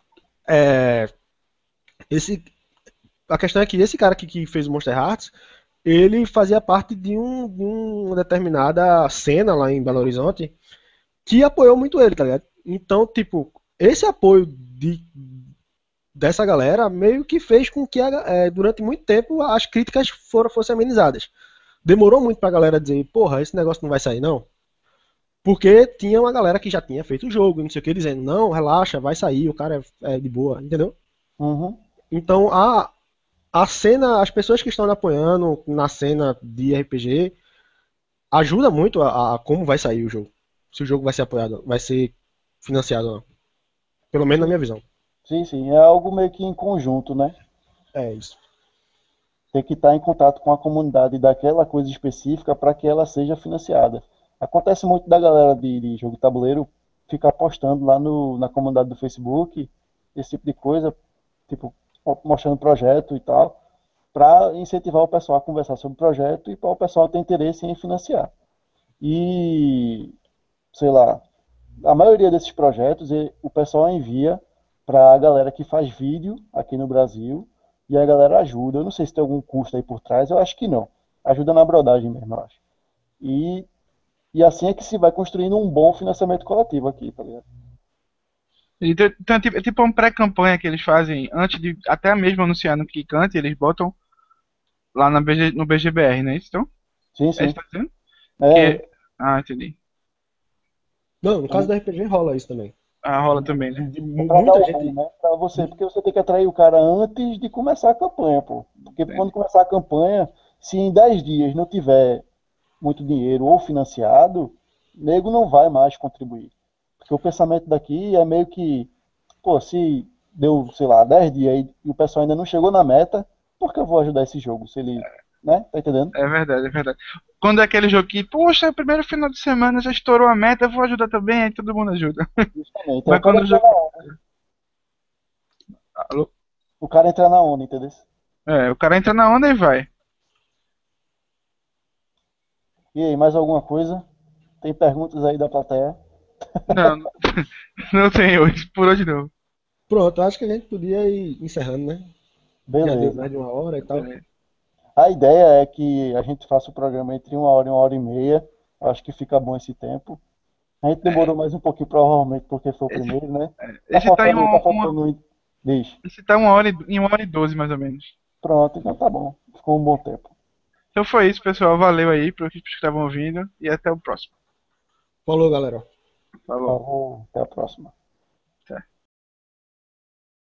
é, esse, a questão é que esse cara que, que fez o Monster Hearts, ele fazia parte de, um, de uma determinada cena lá em Belo Horizonte que apoiou muito ele, tá ligado? Então, tipo, esse apoio de, dessa galera meio que fez com que é, durante muito tempo as críticas foram, fossem amenizadas. Demorou muito pra galera dizer, porra, esse negócio não vai sair não. Porque tinha uma galera que já tinha feito o jogo, não sei o que, dizendo, não, relaxa, vai sair, o cara é, é de boa, entendeu? Uhum. Então a, a cena, as pessoas que estão apoiando na cena de R P G ajuda muito a, a como vai sair o jogo. Se o jogo vai ser apoiado, vai ser financiado ou não. Pelo menos na minha visão. Sim, sim. É algo meio que em conjunto, né? É isso. Tem que estar em contato com a comunidade daquela coisa específica para que ela seja financiada. Acontece muito da galera de, de jogo de tabuleiro ficar postando lá no, na comunidade do Facebook esse tipo de coisa, tipo, mostrando projeto e tal, para incentivar o pessoal a conversar sobre o projeto e para o pessoal ter interesse em financiar. E, sei lá, a maioria desses projetos e- o pessoal envia para a galera que faz vídeo aqui no Brasil e a galera ajuda. Eu não sei se tem algum custo aí por trás, eu acho que não. Ajuda na brodagem mesmo, eu acho. E, e assim é que se vai construindo um bom financiamento coletivo aqui, tá ligado? Então, então, é tipo, é tipo uma pré-campanha que eles fazem antes de até mesmo anunciar no Kikante, eles botam lá na B G, no B G B R, não é isso? Então, Sim, é isso sim. que tá dizendo? É, Que, ah, entendi. Não, no caso da R P G rola isso também. Ah, rola também, né? De, de é mu- pra dar muita o boom, gente. né? Pra você, de- porque você tem que atrair o cara antes de começar a campanha, pô. Porque quando Entendi. começar a campanha, se em dez dias não tiver muito dinheiro ou financiado, nego não vai mais contribuir. Porque o pensamento daqui é meio que, pô, se deu, sei lá, dez dias e o pessoal ainda não chegou na meta, por que eu vou ajudar esse jogo? Se ele, né? Tá entendendo? É verdade, é verdade. Quando é aquele jogo que, poxa, é o primeiro final de semana já estourou a meta, eu vou ajudar também, aí todo mundo ajuda. Justamente. Aí o Mas cara quando o entra jogo. na onda. Alô? O cara entra na onda, entendeu? É, o cara entra na onda e vai. E aí, mais alguma coisa? Tem perguntas aí da plateia? Não, não tem hoje, por hoje não. Pronto, acho que a gente podia ir encerrando, né? Já deu Beleza. mais de uma hora e tal. É, A ideia é que a gente faça o programa entre uma hora e uma hora e meia. Acho que fica bom esse tempo. A gente demorou mais um pouquinho, provavelmente, porque foi o esse, primeiro, né? é, Tá esse tá em faltando, tá uma, uma- faltando um. Diz. esse tá uma hora e, em uma hora e doze, mais ou menos. Pronto, então tá bom. Ficou um bom tempo. Então foi isso, pessoal. Valeu aí para os que estavam ouvindo e até o próximo. Falou, galera. Falou. Falou, até a próxima.